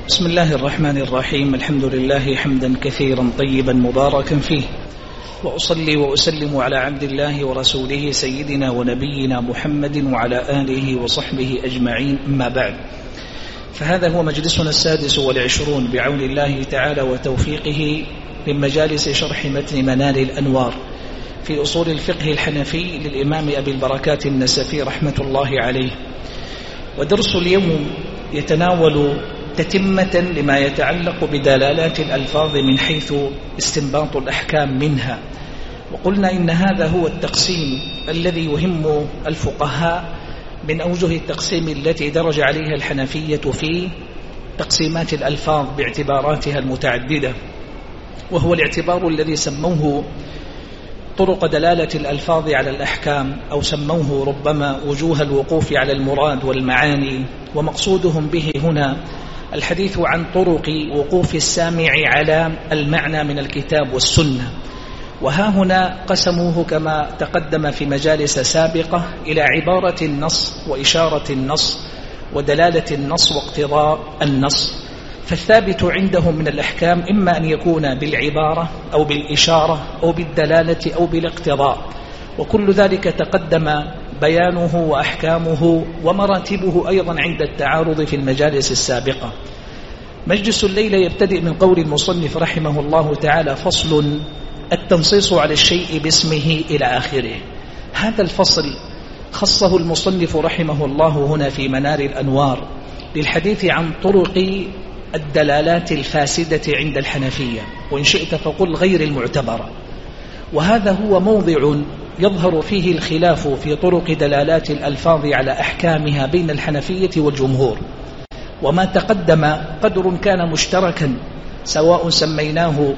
بسم الله الرحمن الرحيم. الحمد لله حمدا كثيرا طيبا مباركا فيه، وأصلي وأسلم على عبد الله ورسوله سيدنا ونبينا محمد وعلى آله وصحبه أجمعين، أما بعد، فهذا هو مجلسنا 26 بعون الله تعالى وتوفيقه من مجالس شرح متن منال الأنوار في أصول الفقه الحنفي للإمام أبي البركات النسفي رحمة الله عليه. ودرس اليوم يتناول تتمة لما يتعلق بدلالات الألفاظ من حيث استنباط الأحكام منها. وقلنا إن هذا هو التقسيم الذي يهم الفقهاء من أوجه التقسيم التي درج عليها الحنفية في تقسيمات الألفاظ باعتباراتها المتعددة، وهو الاعتبار الذي سموه طرق دلالة الألفاظ على الأحكام، أو سموه ربما وجوه الوقوف على المراد والمعاني. ومقصودهم به هنا الحديث عن طرق وقوف السامع على المعنى من الكتاب والسنة. وها هنا قسموه كما تقدم في مجالس سابقة إلى عبارة النص وإشارة النص ودلالة النص واقتضاء النص. فالثابت عندهم من الأحكام إما أن يكون بالعبارة أو بالإشارة أو بالدلالة أو بالاقتضاء، وكل ذلك تقدم بيانه وأحكامه ومراتبه أيضا عند التعارض في المجالس السابقة. مجلس الليلة يبتدئ من قول المصنف رحمه الله تعالى: فصل التنصيص على الشيء باسمه إلى آخره. هذا الفصل خصه المصنف رحمه الله هنا في منار الأنوار للحديث عن طرق الدلالات الفاسدة عند الحنفية، وإن شئت فقل غير المعتبرة. وهذا هو موضع يظهر فيه الخلاف في طرق دلالات الألفاظ على أحكامها بين الحنفية والجمهور. وما تقدم قدر كان مشتركا، سواء سميناه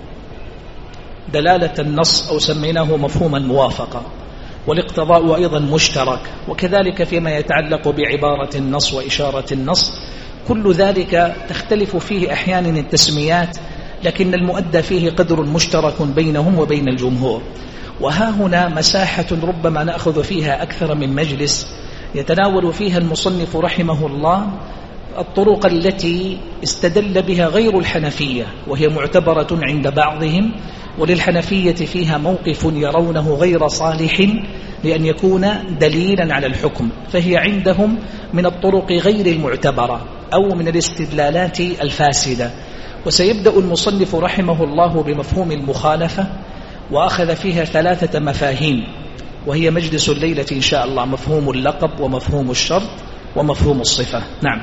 دلالة النص أو سميناه مفهوم الموافقة، والاقتضاء أيضا مشترك، وكذلك فيما يتعلق بعبارة النص وإشارة النص. كل ذلك تختلف فيه أحيانا التسميات، لكن المؤدى فيه قدر مشترك بينهم وبين الجمهور. وها هنا مساحة ربما نأخذ فيها أكثر من مجلس يتناول فيها المصنف رحمه الله الطرق التي استدل بها غير الحنفية، وهي معتبرة عند بعضهم، وللحنفية فيها موقف يرونه غير صالح لأن يكون دليلا على الحكم، فهي عندهم من الطرق غير المعتبرة أو من الاستدلالات الفاسدة. وسيبدأ المصنف رحمه الله بمفهوم المخالفة، وأخذ فيها 3 مفاهيم، وهي مجلس الليلة إن شاء الله: مفهوم اللقب ومفهوم الشرط ومفهوم الصفة. نعم.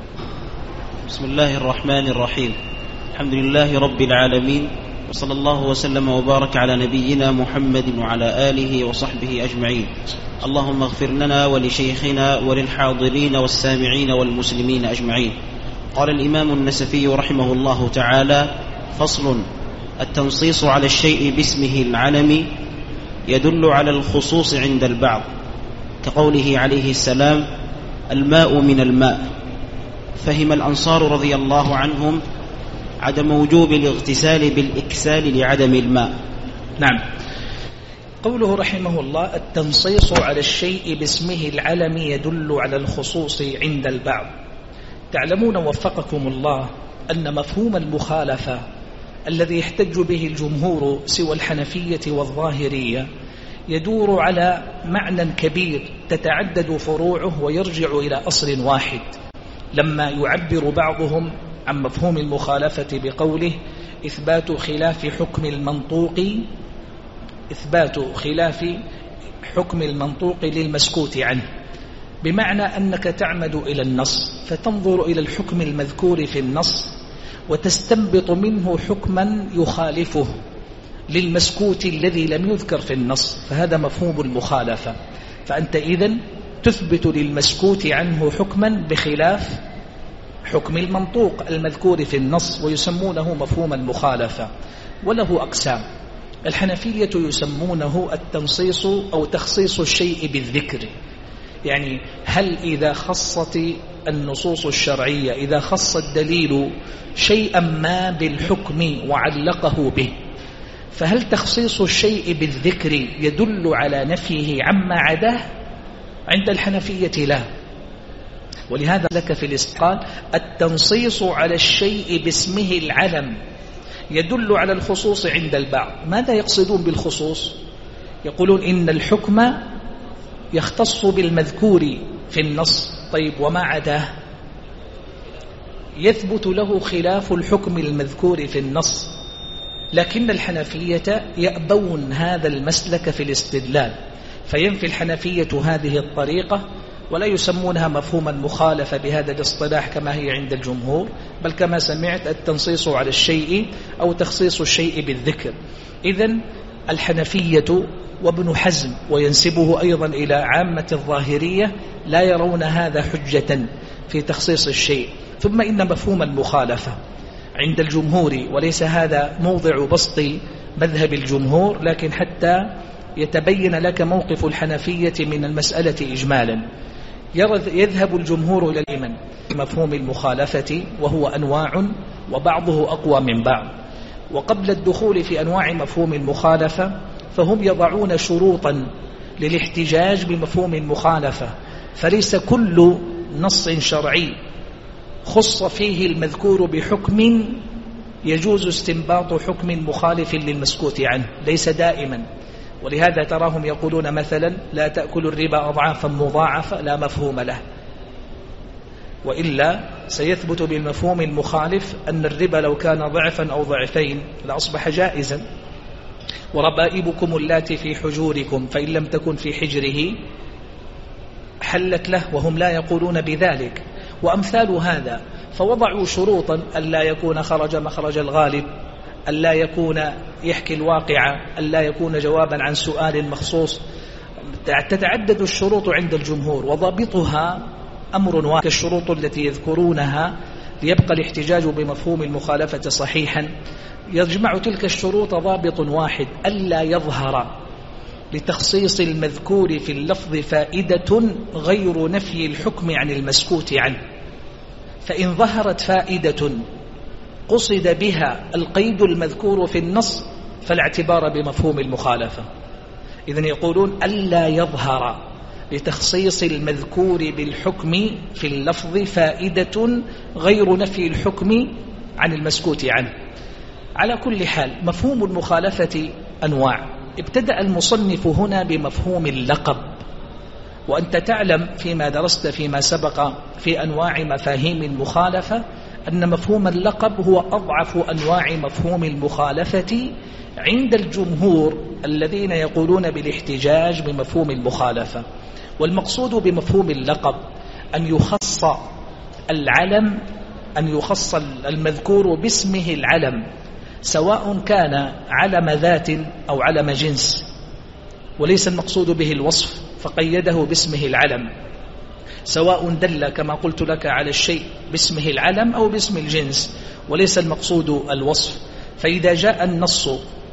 بسم الله الرحمن الرحيم. الحمد لله رب العالمين، وصلى الله وسلم وبارك على نبينا محمد وعلى آله وصحبه أجمعين. اللهم اغفر لنا ولشيخنا وللحاضرين والسامعين والمسلمين أجمعين. قال الإمام النسفي رحمه الله تعالى: فصل التنصيص على الشيء باسمه العلمي يدل على الخصوص عند البعض، كقوله عليه السلام: الماء من الماء. فهم الأنصار رضي الله عنهم عدم وجوب الاغتسال بالإكسال لعدم الماء. نعم. قوله رحمه الله: التنصيص على الشيء باسمه العلمي يدل على الخصوص عند البعض. تعلمون وفقكم الله أن مفهوم المخالفة الذي يحتج به الجمهور سوى الحنفية والظاهرية يدور على معنى كبير تتعدد فروعه ويرجع إلى أصل واحد. لما يعبر بعضهم عن مفهوم المخالفة بقوله: إثبات خلاف حكم المنطوق للمسكوت عنه، بمعنى أنك تعمد إلى النص فتنظر إلى الحكم المذكور في النص وتستنبط منه حكما يخالفه للمسكوت الذي لم يذكر في النص، فهذا مفهوم المخالفة. فأنت إذن تثبت للمسكوت عنه حكما بخلاف حكم المنطوق المذكور في النص، ويسمونه مفهوم المخالفة. وله أقسام. الحنفية يسمونه التنصيص أو تخصيص الشيء بالذكر، يعني هل إذا خصت النصوص الشرعية، إذا خص الدليل شيئا ما بالحكم وعلقه به، فهل تخصيص الشيء بالذكر يدل على نفيه عما عداه؟ عند الحنفية لا، ولهذا لك في الاستقال التنصيص على الشيء باسمه العلم يدل على الخصوص عند البعض. ماذا يقصدون بالخصوص؟ يقولون إن الحكم يختص بالمذكور في النص. طيب وما عداه يثبت له خلاف الحكم المذكور في النص. لكن الحنفية يأبون هذا المسلك في الاستدلال، فينفي الحنفية هذه الطريقة ولا يسمونها مفهوم المخالفة بهذا الاصطلاح كما هي عند الجمهور، بل كما سمعت التنصيص على الشيء أو تخصيص الشيء بالذكر. إذن الحنفية وابن حزم وينسبه أيضا إلى عامة الظاهرية لا يرون هذا حجة في تخصيص الشيء. ثم إن مفهوم المخالفة عند الجمهور، وليس هذا موضع بسط مذهب الجمهور، لكن حتى يتبين لك موقف الحنفية من المسألة إجمالا، يذهب الجمهور إلى الإيمان بمفهوم المخالفة، وهو أنواع وبعضه أقوى من بعض. وقبل الدخول في أنواع مفهوم المخالفة فهم يضعون شروطا للاحتجاج بمفهوم المخالفة، فليس كل نص شرعي خص فيه المذكور بحكم يجوز استنباط حكم مخالف للمسكوت عنه، ليس دائما. ولهذا تراهم يقولون مثلا لا تأكل الربا أضعافا مضاعفة، لا مفهوم له، وإلا سيثبت بالمفهوم المخالف أن الربا لو كان ضعفا أو ضعفين لأصبح جائزا. وربائبكم اللاتي في حجوركم فإن لم تكن في حجره حلت له، وهم لا يقولون بذلك، وأمثال هذا. فوضعوا شروطا ألا يكون خرج مخرج الغالب، ألا يكون يحكي الواقع، ألا يكون جوابا عن سؤال مخصوص. تتعدد الشروط عند الجمهور وضابطها أمر واحد، الشروط التي يذكرونها ليبقى الاحتجاج بمفهوم المخالفة صحيحا. يجمع تلك الشروط ضابط واحد: ألا يظهر لتخصيص المذكور في اللفظ فائدة غير نفي الحكم عن المسكوت عنه. فإن ظهرت فائدة قصد بها القيد المذكور في النص فلا اعتبار بمفهوم المخالفة. إذن يقولون ألا يظهر لتخصيص المذكور بالحكم في اللفظ فائدة غير نفي الحكم عن المسكوت عنه. على كل حال مفهوم المخالفة أنواع. ابتدأ المصنف هنا بمفهوم اللقب، وأنت تعلم فيما درست فيما سبق في أنواع مفاهيم المخالفة أن مفهوم اللقب هو أضعف أنواع مفهوم المخالفة عند الجمهور الذين يقولون بالاحتجاج بمفهوم المخالفة. والمقصود بمفهوم اللقب أن يخص العلم، أن يخص المذكور باسمه العلم، سواء كان علم ذات أو علم جنس، وليس المقصود به الوصف فقيده باسمه العلم، سواء دل كما قلت لك على الشيء باسمه العلم أو باسم الجنس، وليس المقصود الوصف. فإذا جاء النص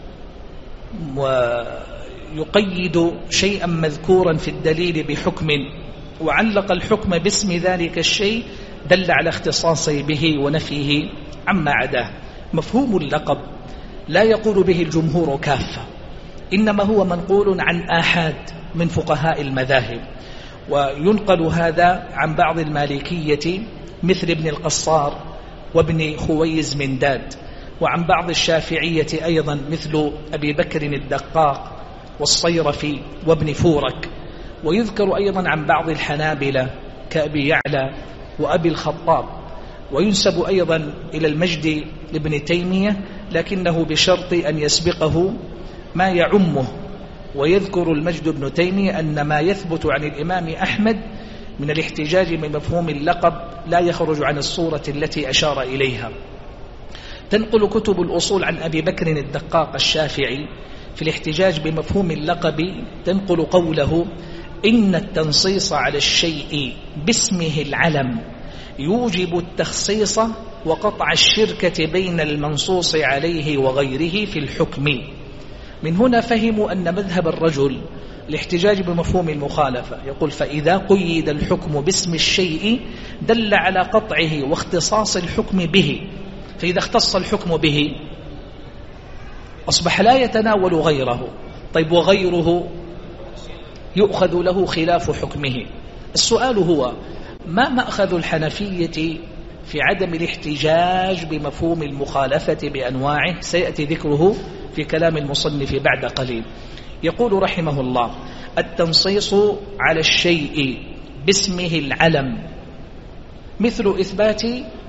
ويقيد شيئا مذكورا في الدليل بحكم وعلق الحكم باسم ذلك الشيء دل على اختصاصه به ونفيه عما عداه. مفهوم اللقب لا يقول به الجمهور كافة، إنما هو منقول عن آحاد من فقهاء المذاهب، وينقل هذا عن بعض المالكية مثل ابن القصار وابن خويز من داد، وعن بعض الشافعية أيضا مثل أبي بكر الدقاق والصيرفي وابن فورك، ويذكر أيضا عن بعض الحنابلة كأبي يعلى وأبي الخطاب، وينسب أيضا إلى المجد لابن تيمية، لكنه بشرط أن يسبقه ما يعمه. ويذكر المجد ابن تيمية أن ما يثبت عن الإمام أحمد من الاحتجاج بمفهوم اللقب لا يخرج عن الصورة التي أشار إليها. تنقل كتب الأصول عن أبي بكر الدقاق الشافعي في الاحتجاج بمفهوم اللقب، تنقل قوله: إن التنصيص على الشيء باسمه العلم يوجب التخصيص وقطع الشركة بين المنصوص عليه وغيره في الحكم. من هنا فهموا أن مذهب الرجل الاحتجاج بمفهوم المخالفة يقول: فإذا قيد الحكم باسم الشيء دل على قطعه واختصاص الحكم به، فإذا اختص الحكم به أصبح لا يتناول غيره. طيب وغيره يؤخذ له خلاف حكمه. السؤال هو: ما مأخذ الحنفية في عدم الاحتجاج بمفهوم المخالفة بأنواعه؟ سيأتي ذكره في كلام المصنف بعد قليل. يقول رحمه الله: التنصيص على الشيء باسمه العلم مثل إثبات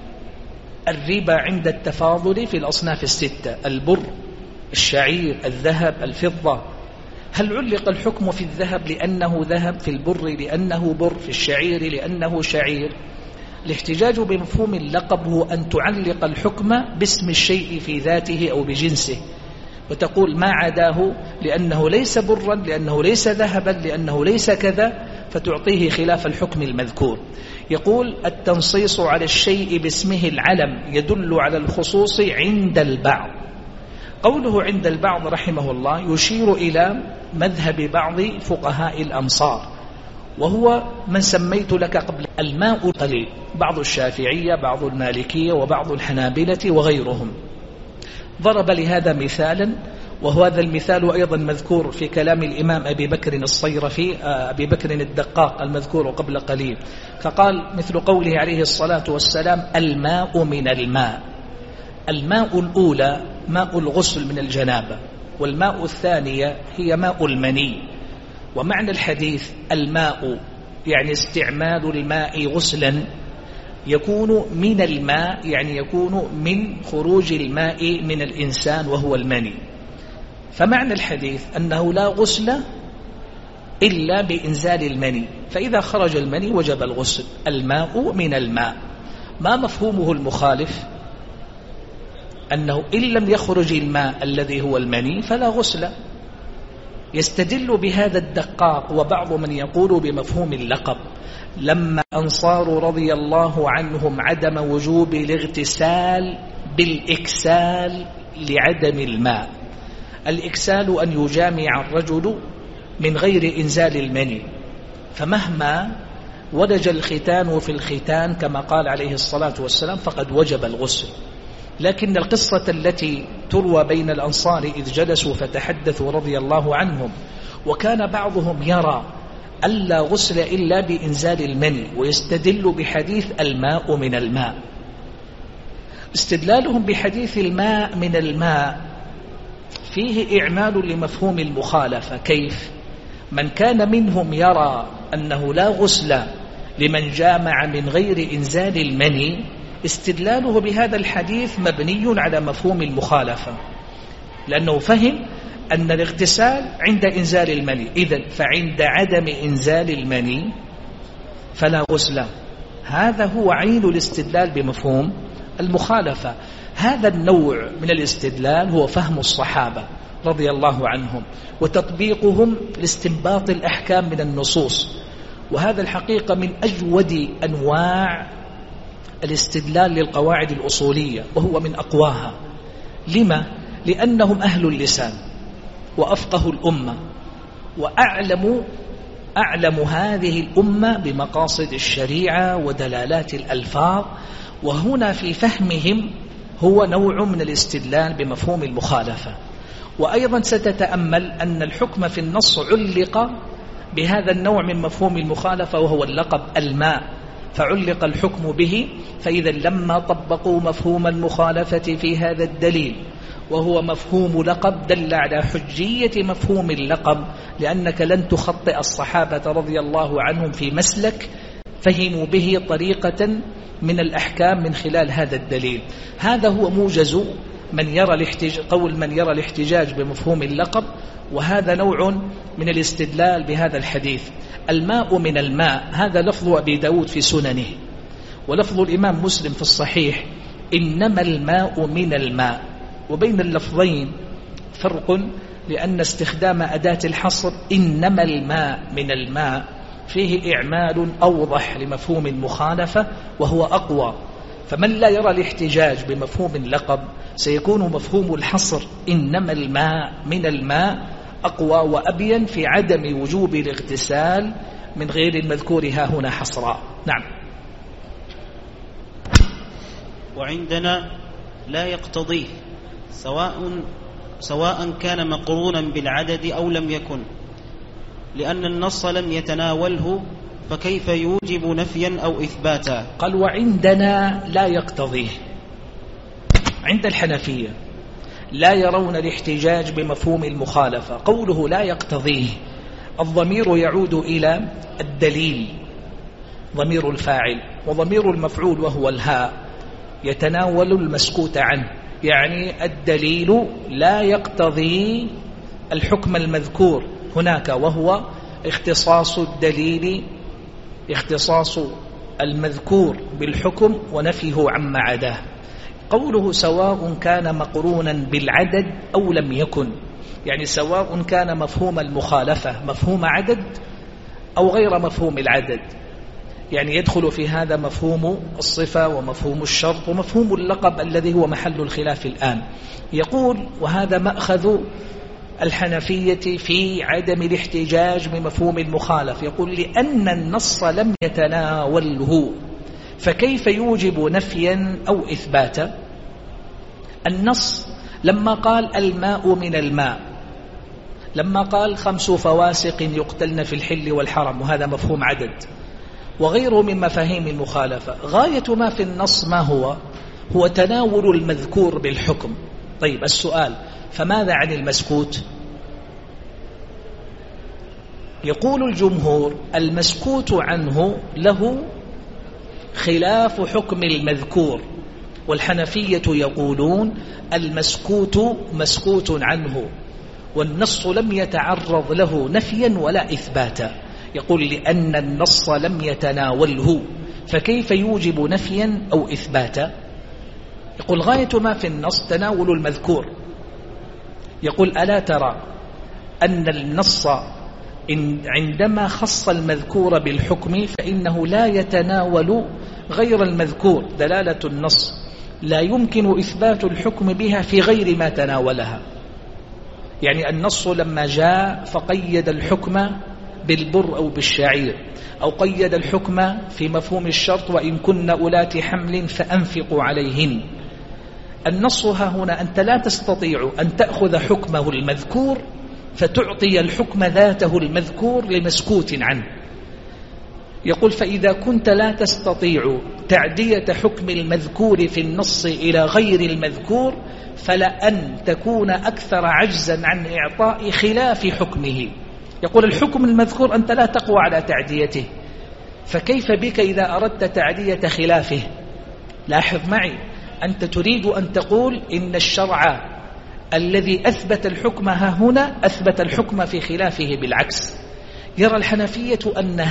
الربا عند التفاضل في الأصناف الستة: البر، الشعير، الذهب، الفضة. هل علق الحكم في الذهب لأنه ذهب، في البر لأنه بر، في الشعير لأنه شعير؟ الاحتجاج بمفهوم اللقب هو أن تعلق الحكم باسم الشيء في ذاته أو بجنسه، وتقول ما عداه لأنه ليس برا، لأنه ليس ذهبا، لأنه ليس كذا، فتعطيه خلاف الحكم المذكور. يقول: التنصيص على الشيء باسمه العلم يدل على الخصوص عند البعض. قوله عند البعض رحمه الله يشير إلى مذهب بعض فقهاء الأمصار، وهو من سميت لك قبل: الماء قليل، بعض الشافعية، بعض المالكية، وبعض الحنابلة وغيرهم. ضرب لهذا مثالا، وهذا المثال أيضا مذكور في كلام الإمام أبي بكر الصيرفي، أبي بكر الدقاق المذكور قبل قليل، فقال مثل قوله عليه الصلاة والسلام: الماء من الماء. الماء الأولى ماء الغسل من الجنابة، والماء الثانية هي ماء المني. ومعنى الحديث الماء يعني استعمال الماء غسلا، يكون من الماء يعني يكون من خروج الماء من الإنسان وهو المني. فمعنى الحديث أنه لا غسل إلا بإنزال المني، فإذا خرج المني وجب الغسل. الماء من الماء. ما مفهومه المخالف؟ أنه إن لم يخرج الماء الذي هو المني فلا غسل. يستدل بهذا الدقاق وبعض من يقول بمفهوم اللقب لما أنصار رضي الله عنهم عدم وجوب الاغتسال بالإكسال لعدم الماء. الإكسال أن يجامع الرجل من غير إنزال المني، فمهما ولج الختان في الختان كما قال عليه الصلاة والسلام فقد وجب الغسل. لكن القصة التي تروى بين الأنصار إذ جلسوا فتحدثوا رضي الله عنهم، وكان بعضهم يرى ألا غسل إلا بإنزال المني، ويستدل بحديث الماء من الماء. استدلالهم بحديث الماء من الماء فيه إعمال لمفهوم المخالفة. كيف؟ من كان منهم يرى أنه لا غسل لمن جامع من غير إنزال المني، استدلاله بهذا الحديث مبني على مفهوم المخالفة، لأنه فهم أن الاغتسال عند إنزال المني، إذن فعند عدم إنزال المني فلا غسل. هذا هو عين الاستدلال بمفهوم المخالفة. هذا النوع من الاستدلال هو فهم الصحابة رضي الله عنهم وتطبيقهم لاستنباط الأحكام من النصوص، وهذا الحقيقة من أجود أنواع الاستدلال للقواعد الأصولية، وهو من أقواها. لما؟ لأنهم أهل اللسان وأفقه الأمة وأعلم هذه الأمة بمقاصد الشريعة ودلالات الألفاظ، وهنا في فهمهم هو نوع من الاستدلال بمفهوم المخالفة. وأيضا ستتأمل أن الحكم في النص علق بهذا النوع من مفهوم المخالفة، وهو اللقب الماء، فعلق الحكم به. فإذا لما طبقوا مفهوم المخالفة في هذا الدليل وهو مفهوم لقب، دل على حجية مفهوم اللقب، لأنك لن تخطئ الصحابة رضي الله عنهم في مسلك فهموا به طريقة من الأحكام من خلال هذا الدليل. هذا هو موجز قول من يرى الاحتجاج بمفهوم اللقب، وهذا نوع من الاستدلال بهذا الحديث. الماء من الماء، هذا لفظ أبي داود في سننه، ولفظ الإمام مسلم في الصحيح إنما الماء من الماء. وبين اللفظين فرق، لأن استخدام أداة الحصر إنما الماء من الماء فيه إعمال أوضح لمفهوم المخالفة وهو أقوى. فمن لا يرى الاحتجاج بمفهوم اللقب سيكون مفهوم الحصر إنما الماء من الماء أقوى وأبين في عدم وجوب الاغتسال من غير المذكور ها هنا حصرا. نعم. وعندنا لا يقتضيه سواء كان مقرونا بالعدد أو لم يكن، لأن النص لم يتناوله فكيف يوجب نفيا أو إثباتا؟ قال وعندنا لا يقتضيه. عند الحنفية لا يرون الاحتجاج بمفهوم المخالفة. قوله لا يقتضيه، الضمير يعود إلى الدليل، ضمير الفاعل، وضمير المفعول وهو الهاء يتناول المسكوت عنه، يعني الدليل لا يقتضي الحكم المذكور هناك، وهو اختصاص الدليل، اختصاص المذكور بالحكم ونفيه عما عداه. قوله سواء كان مقرونا بالعدد أو لم يكن، يعني سواء كان مفهوم المخالفة مفهوم عدد أو غير مفهوم العدد، يعني يدخل في هذا مفهوم الصفة ومفهوم الشرط ومفهوم اللقب الذي هو محل الخلاف الآن. يقول وهذا مأخذ الحنفية في عدم الاحتجاج بمفهوم المخالف. يقول لأن النص لم يتناوله فكيف يوجب نفيا أو إثباتا؟ النص لما قال الماء من الماء، لما قال 5 فواسق يقتلن في الحل والحرم، وهذا مفهوم عدد وغيره من مفاهيم المخالفة، غاية ما في النص ما هو تناول المذكور بالحكم. طيب السؤال فماذا عن المسكوت؟ يقول الجمهور المسكوت عنه له خلاف حكم المذكور، والحنفية يقولون المسكوت مسكوت عنه والنص لم يتعرض له نفيا ولا إثباتا. يقول لأن النص لم يتناوله فكيف يوجب نفيا أو إثباتا؟ يقول غاية ما في النص تناول المذكور. يقول ألا ترى أن النص عندما خص المذكور بالحكم فإنه لا يتناول غير المذكور، دلالة النص لا يمكن إثبات الحكم بها في غير ما تناولها. يعني النص لما جاء فقيد الحكم بالبر أو بالشعير، أو قيد الحكم في مفهوم الشرط وإن كن أولات حمل فأنفقوا عليهن. النص ها هنا أنت لا تستطيع أن تأخذ حكمه المذكور فتعطي الحكم ذاته المذكور لمسكوت عنه. يقول فإذا كنت لا تستطيع تعدية حكم المذكور في النص إلى غير المذكور فلأن تكون أكثر عجزا عن إعطاء خلاف حكمه. يقول الحكم المذكور أنت لا تقوى على تعديته، فكيف بك إذا أردت تعدية خلافه؟ لاحظ معي، أنت تريد أن تقول إن الشرع الذي أثبت الحكم ها هنا أثبت الحكم في خلافه بالعكس. يرى الحنفية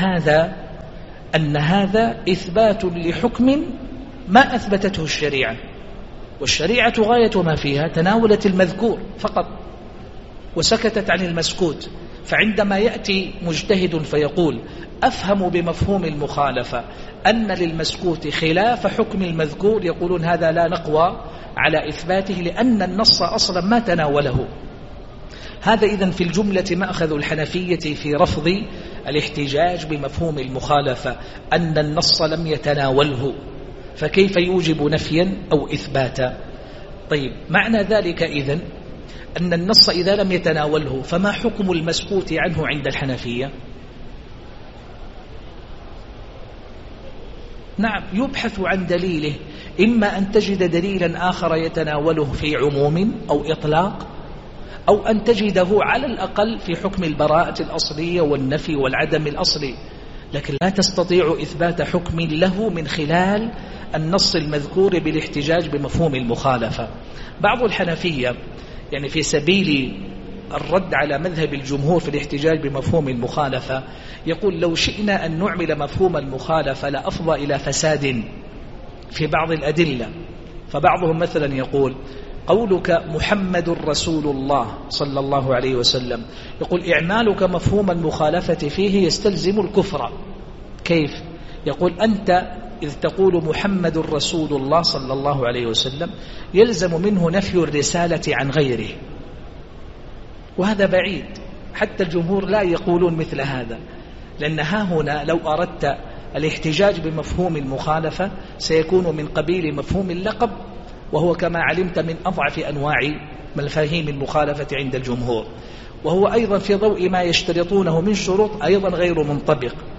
أن هذا إثبات لحكم ما أثبتته الشريعة، والشريعة غاية ما فيها تناولت المذكور فقط وسكتت عن المسكوت. فعندما يأتي مجتهد فيقول أفهم بمفهوم المخالفة أن للمسكوت خلاف حكم المذكور، يقولون هذا لا نقوى على إثباته لأن النص أصلا ما تناوله. هذا إذن في الجملة مأخذ الحنفية في رفض الاحتجاج بمفهوم المخالفة، أن النص لم يتناوله فكيف يوجب نفيا أو إثباتا. طيب معنى ذلك إذن أن النص إذا لم يتناوله فما حكم المسكوت عنه عند الحنفية؟ نعم يبحث عن دليله، إما أن تجد دليلا آخر يتناوله في عموم أو إطلاق، أو أن تجده على الأقل في حكم البراءة الأصلية والنفي والعدم الأصلي، لكن لا تستطيع إثبات حكم له من خلال النص المذكور بالاحتجاج بمفهوم المخالفة. بعض الحنفية يعني في سبيل الرد على مذهب الجمهور في الاحتجاج بمفهوم المخالفة يقول لو شئنا أن نعمل مفهوم المخالفة لأفضى إلى فساد في بعض الأدلة. فبعضهم مثلا يقول قولك محمد رسول الله صلى الله عليه وسلم، يقول إعمالك مفهوم المخالفة فيه يستلزم الكفر. كيف؟ يقول أنت إذ تقول محمد رسول الله صلى الله عليه وسلم يلزم منه نفي الرسالة عن غيره، وهذا بعيد، حتى الجمهور لا يقولون مثل هذا، لأن ها هنا لو أردت الاحتجاج بمفهوم المخالفة سيكون من قبيل مفهوم اللقب، وهو كما علمت من أضعف أنواع مفاهيم المخالفة عند الجمهور، وهو أيضا في ضوء ما يشترطونه من شروط أيضا غير منطبق.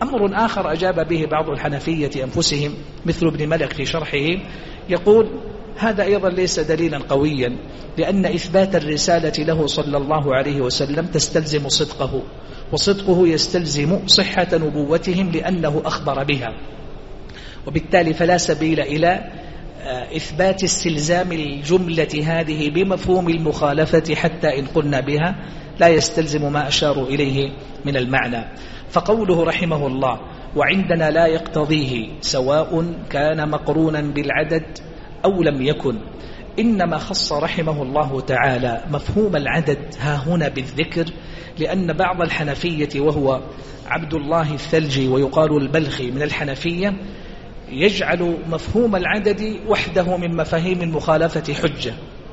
أمر آخر أجاب به بعض الحنفية أنفسهم مثل ابن ملك في شرحه، يقول هذا أيضا ليس دليلا قويا، لأن إثبات الرسالة له صلى الله عليه وسلم تستلزم صدقه، وصدقه يستلزم صحة نبوتهم لأنه أخبر بها، وبالتالي فلا سبيل إلى إثبات استلزام الجملة هذه بمفهوم المخالفة حتى إن قلنا بها لا يستلزم ما أشار إليه من المعنى. فقوله رحمه الله وعندنا لا يقتضيه سواء كان مقرونا بالعدد أو لم يكن، إنما خص رحمه الله تعالى مفهوم العدد ها هنا بالذكر، لأن بعض الحنفية وهو عبد الله الثلجي ويقال البلخي من الحنفية يجعل مفهوم العدد وحده من مفاهيم المخالفة حجة،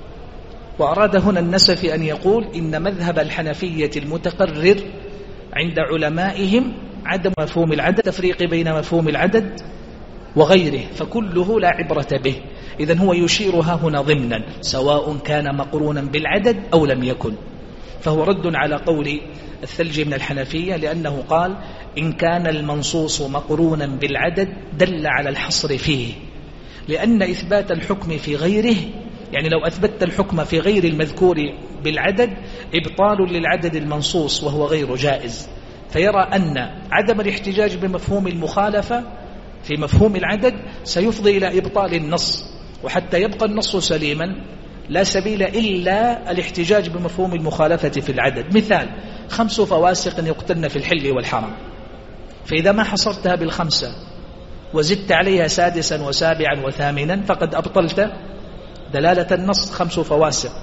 وأراد هنا النسفي أن يقول إن مذهب الحنفية المتقرر عند علمائهم عدم مفهوم العدد، تفريق بين مفهوم العدد وغيره، فكله لا عبرة به. إذن هو يشيرها هنا ضمنا سواء كان مقرونا بالعدد أو لم يكن، فهو رد على قول الثلجي من الحنفية، لأنه قال إن كان المنصوص مقرونا بالعدد دل على الحصر فيه، لأن إثبات الحكم في غيره، يعني لو أثبت الحكم في غير المذكور بالعدد إبطال للعدد المنصوص وهو غير جائز، فيرى أن عدم الاحتجاج بمفهوم المخالفة في مفهوم العدد سيفضي إلى إبطال النص، وحتى يبقى النص سليما لا سبيل إلا الاحتجاج بمفهوم المخالفة في العدد. مثال 5 فواسق يقتلن في الحل والحرم، فإذا ما حصرتها بالخمسة وزدت عليها 6 و7 و8 فقد أبطلت دلالة النص 5 فواسق.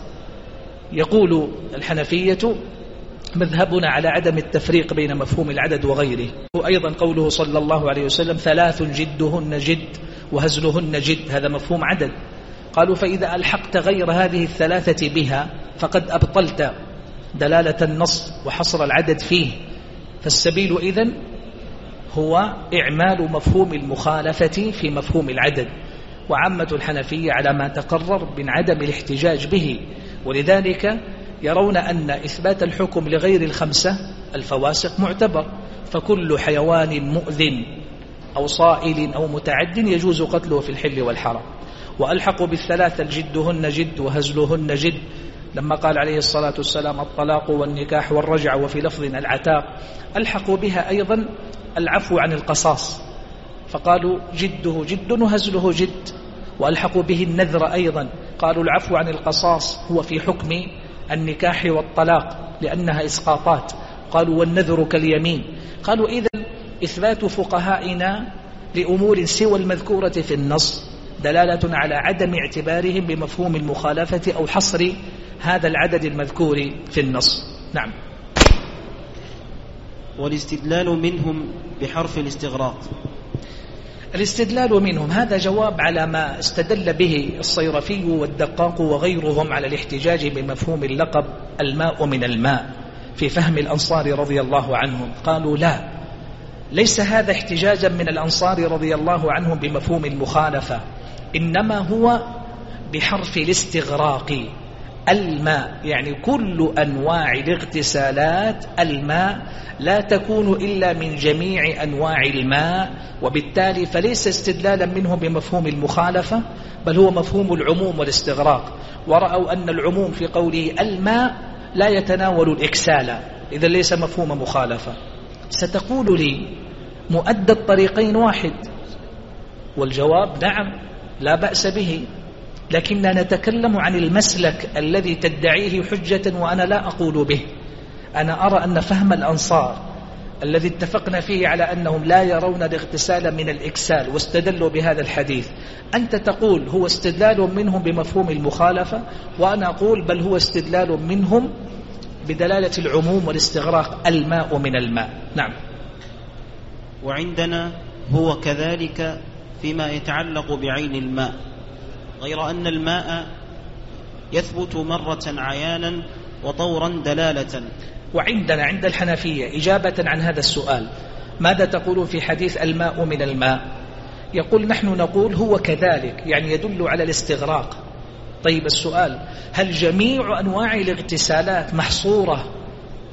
يقول الحنفية مذهبنا على عدم التفريق بين مفهوم العدد وغيره. وأيضا قوله صلى الله عليه وسلم 3 جدهن جد وهزلهن جد، هذا مفهوم عدد. قالوا فإذا ألحقت غير هذه ال3 بها فقد أبطلت دلالة النص وحصر العدد فيه، فالسبيل إذن هو إعمال مفهوم المخالفة في مفهوم العدد، وعامة الحنفية على ما تقرر من عدم الاحتجاج به، ولذلك يرون أن إثبات الحكم لغير ال5 الفواسق معتبر، فكل حيوان مؤذن أو صائل أو متعد يجوز قتله في الحل والحرم. وألحقوا بال3 الجدهن جد وهزلهن جد، لما قال عليه الصلاة والسلام الطلاق والنكاح والرجع وفي لفظ العتاق، ألحقوا بها أيضا العفو عن القصاص، فقالوا جده جد وهزله جد. وألحقوا به النذر أيضا، قالوا العفو عن القصاص هو في حكم النكاح والطلاق لأنها إسقاطات، قالوا والنذر كاليمين. قالوا إذن إثبات فقهائنا لأمور سوى المذكورة في النص دلالة على عدم اعتبارهم بمفهوم المخالفة أو حصر هذا العدد المذكور في النص. نعم. والاستدلال منهم بحرف الاستغراق. الاستدلال منهم هذا جواب على ما استدل به الصيرفي والدقاق وغيرهم على الاحتجاج بمفهوم اللقب الماء من الماء في فهم الأنصار رضي الله عنهم. قالوا لا، ليس هذا احتجاجا من الأنصار رضي الله عنهم بمفهوم المخالفة، إنما هو بحرف الاستغراق. الماء يعني كل أنواع الاغتسالات الماء، لا تكون إلا من جميع أنواع الماء، وبالتالي فليس استدلالا منه بمفهوم المخالفة، بل هو مفهوم العموم والاستغراق. ورأوا أن العموم في قوله الماء لا يتناول الإكسال، إذا ليس مفهوم مخالفة. ستقول لي مؤدى الطريقين واحد، والجواب نعم لا بأس به، لكننا نتكلم عن المسلك الذي تدعيه حجة وأنا لا أقول به. أنا أرى أن فهم الأنصار الذي اتفقنا فيه على أنهم لا يرون الاغتسال من الإكسال واستدلوا بهذا الحديث، أنت تقول هو استدلال منهم بمفهوم المخالفة، وأنا أقول بل هو استدلال منهم بدلالة العموم والاستغراق، الماء من الماء. نعم. وعندنا هو كذلك فيما يتعلق بعين الماء، غير أن الماء يثبت مرة عيانا وطورا دلالة. وعندنا عند الحنفية إجابة عن هذا السؤال، ماذا تقول في حديث الماء من الماء؟ يقول نحن نقول هو كذلك، يعني يدل على الاستغراق. طيب السؤال، هل جميع أنواع الاغتسالات محصورة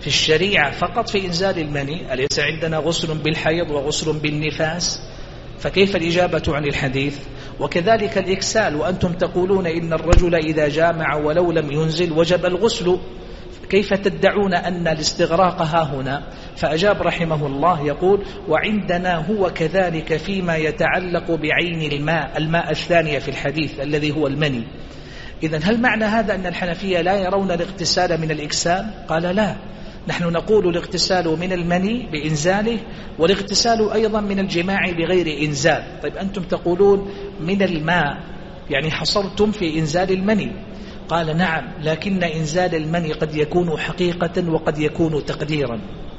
في الشريعة فقط في إنزال المني؟ أليس عندنا غسل بالحيض وغسل بالنفاس؟ فكيف الإجابة عن الحديث؟ وكذلك الإكسال، وأنتم تقولون إن الرجل إذا جامع ولو لم ينزل وجب الغسل، كيف تدعون أن الاستغراق ها هنا؟ فأجاب رحمه الله يقول: وعندنا هو كذلك فيما يتعلق بعين الماء الثانية في الحديث الذي هو المني. إذن هل معنى هذا أن الحنفية لا يرون الاغتسال من الإكسال؟ قال لا، نحن نقول الاغتسال من المني بإنزاله، والاغتسال أيضا من الجماع بغير إنزال. طيب أنتم تقولون من الماء، يعني حصرتم في إنزال المني. قال نعم، لكن إنزال المني قد يكون حقيقة وقد يكون تقديرا.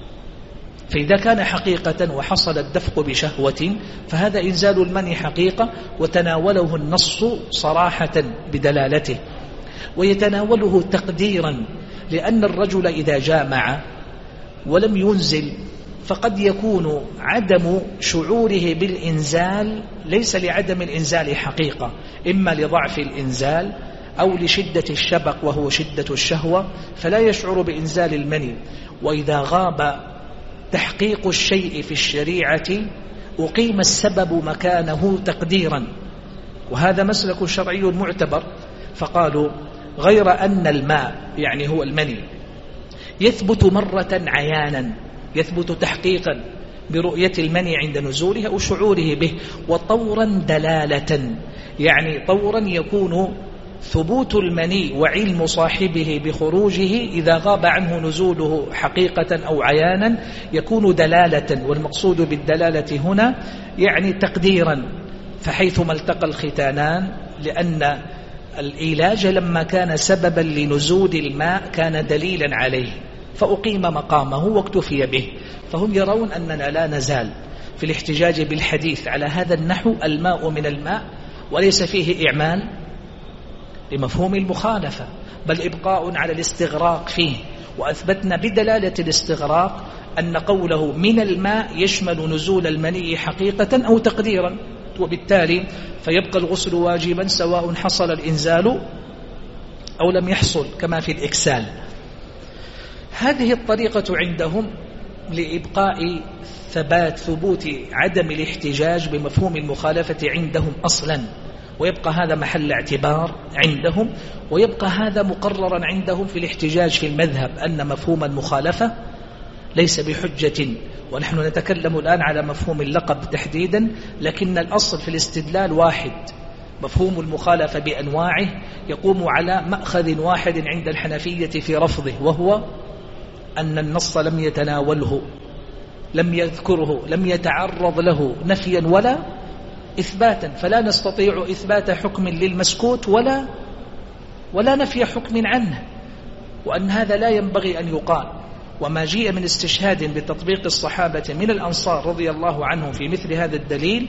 فإذا كان حقيقة وحصل الدفق بشهوة فهذا إنزال المني حقيقة، وتناوله النص صراحة بدلالته، ويتناوله تقديرا، لأن الرجل إذا جامع ولم ينزل فقد يكون عدم شعوره بالإنزال ليس لعدم الإنزال حقيقة، إما لضعف الإنزال أو لشدة الشبق وهو شدة الشهوة، فلا يشعر بإنزال المني. وإذا غاب تحقيق الشيء في الشريعة أقيم السبب مكانه تقديرا، وهذا مسلك شرعي معتبر. فقالوا: غير أن الماء يعني هو المني يثبت مرة عيانا، يثبت تحقيقا برؤية المني عند نزوله أو شعوره به، وطورا دلالة، يعني طورا يكون ثبوت المني وعلم صاحبه بخروجه إذا غاب عنه نزوله حقيقة أو عيانا يكون دلالة، والمقصود بالدلالة هنا يعني تقديرا. فحيثما التقى الختانان، لأن العلاج لما كان سببا لنزول الماء كان دليلا عليه فأقيم مقامه واكتفي به، فهم يرون أننا لا نزال في الاحتجاج بالحديث على هذا النحو: الماء من الماء، وليس فيه إعمال لمفهوم المخالفة، بل إبقاء على الاستغراق فيه. وأثبتنا بدلالة الاستغراق أن قوله من الماء يشمل نزول المني حقيقة أو تقديرا، وبالتالي فيبقى الغسل واجبا سواء حصل الإنزال أو لم يحصل، كما في الإكسال. هذه الطريقة عندهم لإبقاء ثبوت عدم الاحتجاج بمفهوم المخالفة عندهم أصلا، ويبقى هذا محل اعتبار عندهم، ويبقى هذا مقررا عندهم في الاحتجاج في المذهب أن مفهوم المخالفة ليس بحجة. ونحن نتكلم الآن على مفهوم اللقب تحديدا، لكن الأصل في الاستدلال واحد، مفهوم المخالفة بأنواعه يقوم على مأخذ واحد عند الحنفية في رفضه، وهو أن النص لم يتناوله، لم يذكره، لم يتعرض له نفيا ولا إثباتا، فلا نستطيع إثبات حكم للمسكوت ولا نفي حكم عنه، وأن هذا لا ينبغي أن يقال. وما جيء من استشهاد بتطبيق الصحابة من الأنصار رضي الله عنهم في مثل هذا الدليل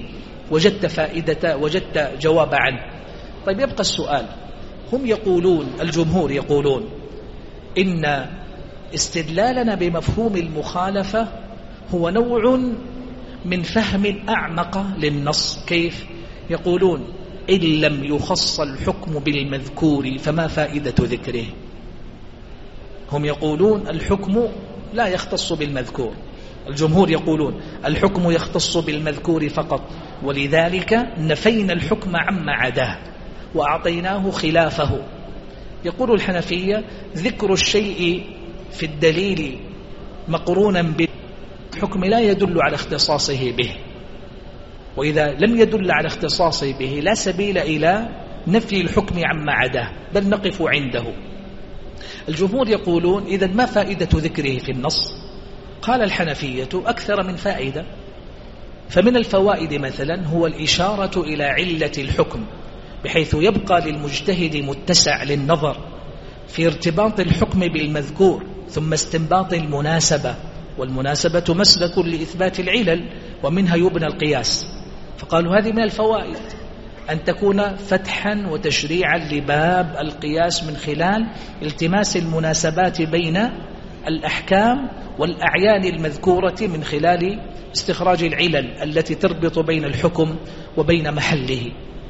وجدت جواب عنه. طيب يبقى السؤال، هم يقولون، الجمهور يقولون إن استدلالنا بمفهوم المخالفة هو نوع من فهم أعمق للنص. كيف؟ يقولون: إن لم يخص الحكم بالمذكور فما فائدة ذكره. هم يقولون الحكم لا يختص بالمذكور، الجمهور يقولون الحكم يختص بالمذكور فقط، ولذلك نفينا الحكم عما عداه وأعطيناه خلافه. يقول الحنفية: ذكر الشيء في الدليل مقرونا بالحكم لا يدل على اختصاصه به، وإذا لم يدل على اختصاصه به لا سبيل إلى نفي الحكم عما عداه، بل نقف عنده. الجمهور يقولون: إذن ما فائدة ذكره في النص؟ قال الحنفية: أكثر من فائدة. فمن الفوائد مثلا هو الإشارة إلى علة الحكم، بحيث يبقى للمجتهد متسع للنظر في ارتباط الحكم بالمذكور ثم استنباط المناسبة، والمناسبة مسلك لإثبات العلل ومنها يبنى القياس. فقالوا هذه من الفوائد أن تكون فتحا وتشريعا لباب القياس من خلال التماس المناسبات بين الأحكام والأعيان المذكورة من خلال استخراج العلل التي تربط بين الحكم وبين محله.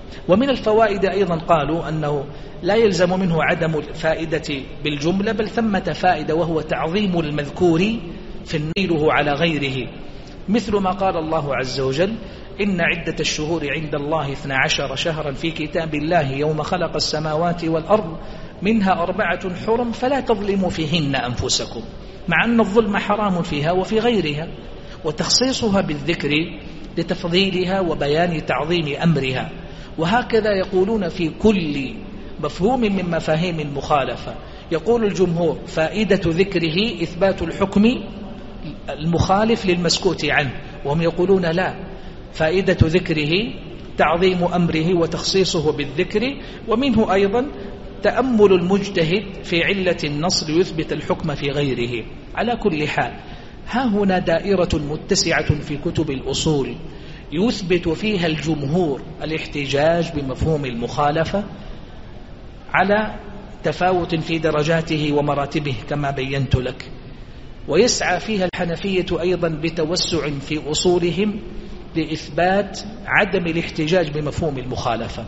ومن الفوائد أيضا قالوا أنه لا يلزم منه عدم الفائدة بالجملة، بل ثمة فائدة وهو تعظيم المذكور في نيله على غيره، مثل ما قال الله عز وجل: إن عدة الشهور عند الله 12 شهرا في كتاب الله يوم خلق السماوات والأرض منها 4 حرم فلا تظلموا فيهن أنفسكم، مع أن الظلم حرام فيها وفي غيرها، وتخصيصها بالذكر لتفضيلها وبيان تعظيم أمرها. وهكذا يقولون في كل مفهوم من مفاهيم المخالفة. يقول الجمهور: فائدة ذكره إثبات الحكم المخالف للمسكوت عنه، وهم يقولون لا، فائدة ذكره تعظيم أمره وتخصيصه بالذكر. ومنه أيضا تأمل المجتهد في علة النص ليثبت الحكم في غيره. على كل حال، ها هنا دائرة متسعة في كتب الأصول يثبت فيها الجمهور الاحتجاج بمفهوم المخالفة على تفاوت في درجاته ومراتبه كما بينت لك، ويسعى فيها الحنفية أيضا بتوسع في أصولهم لإثبات عدم الاحتجاج بمفهوم المخالفة.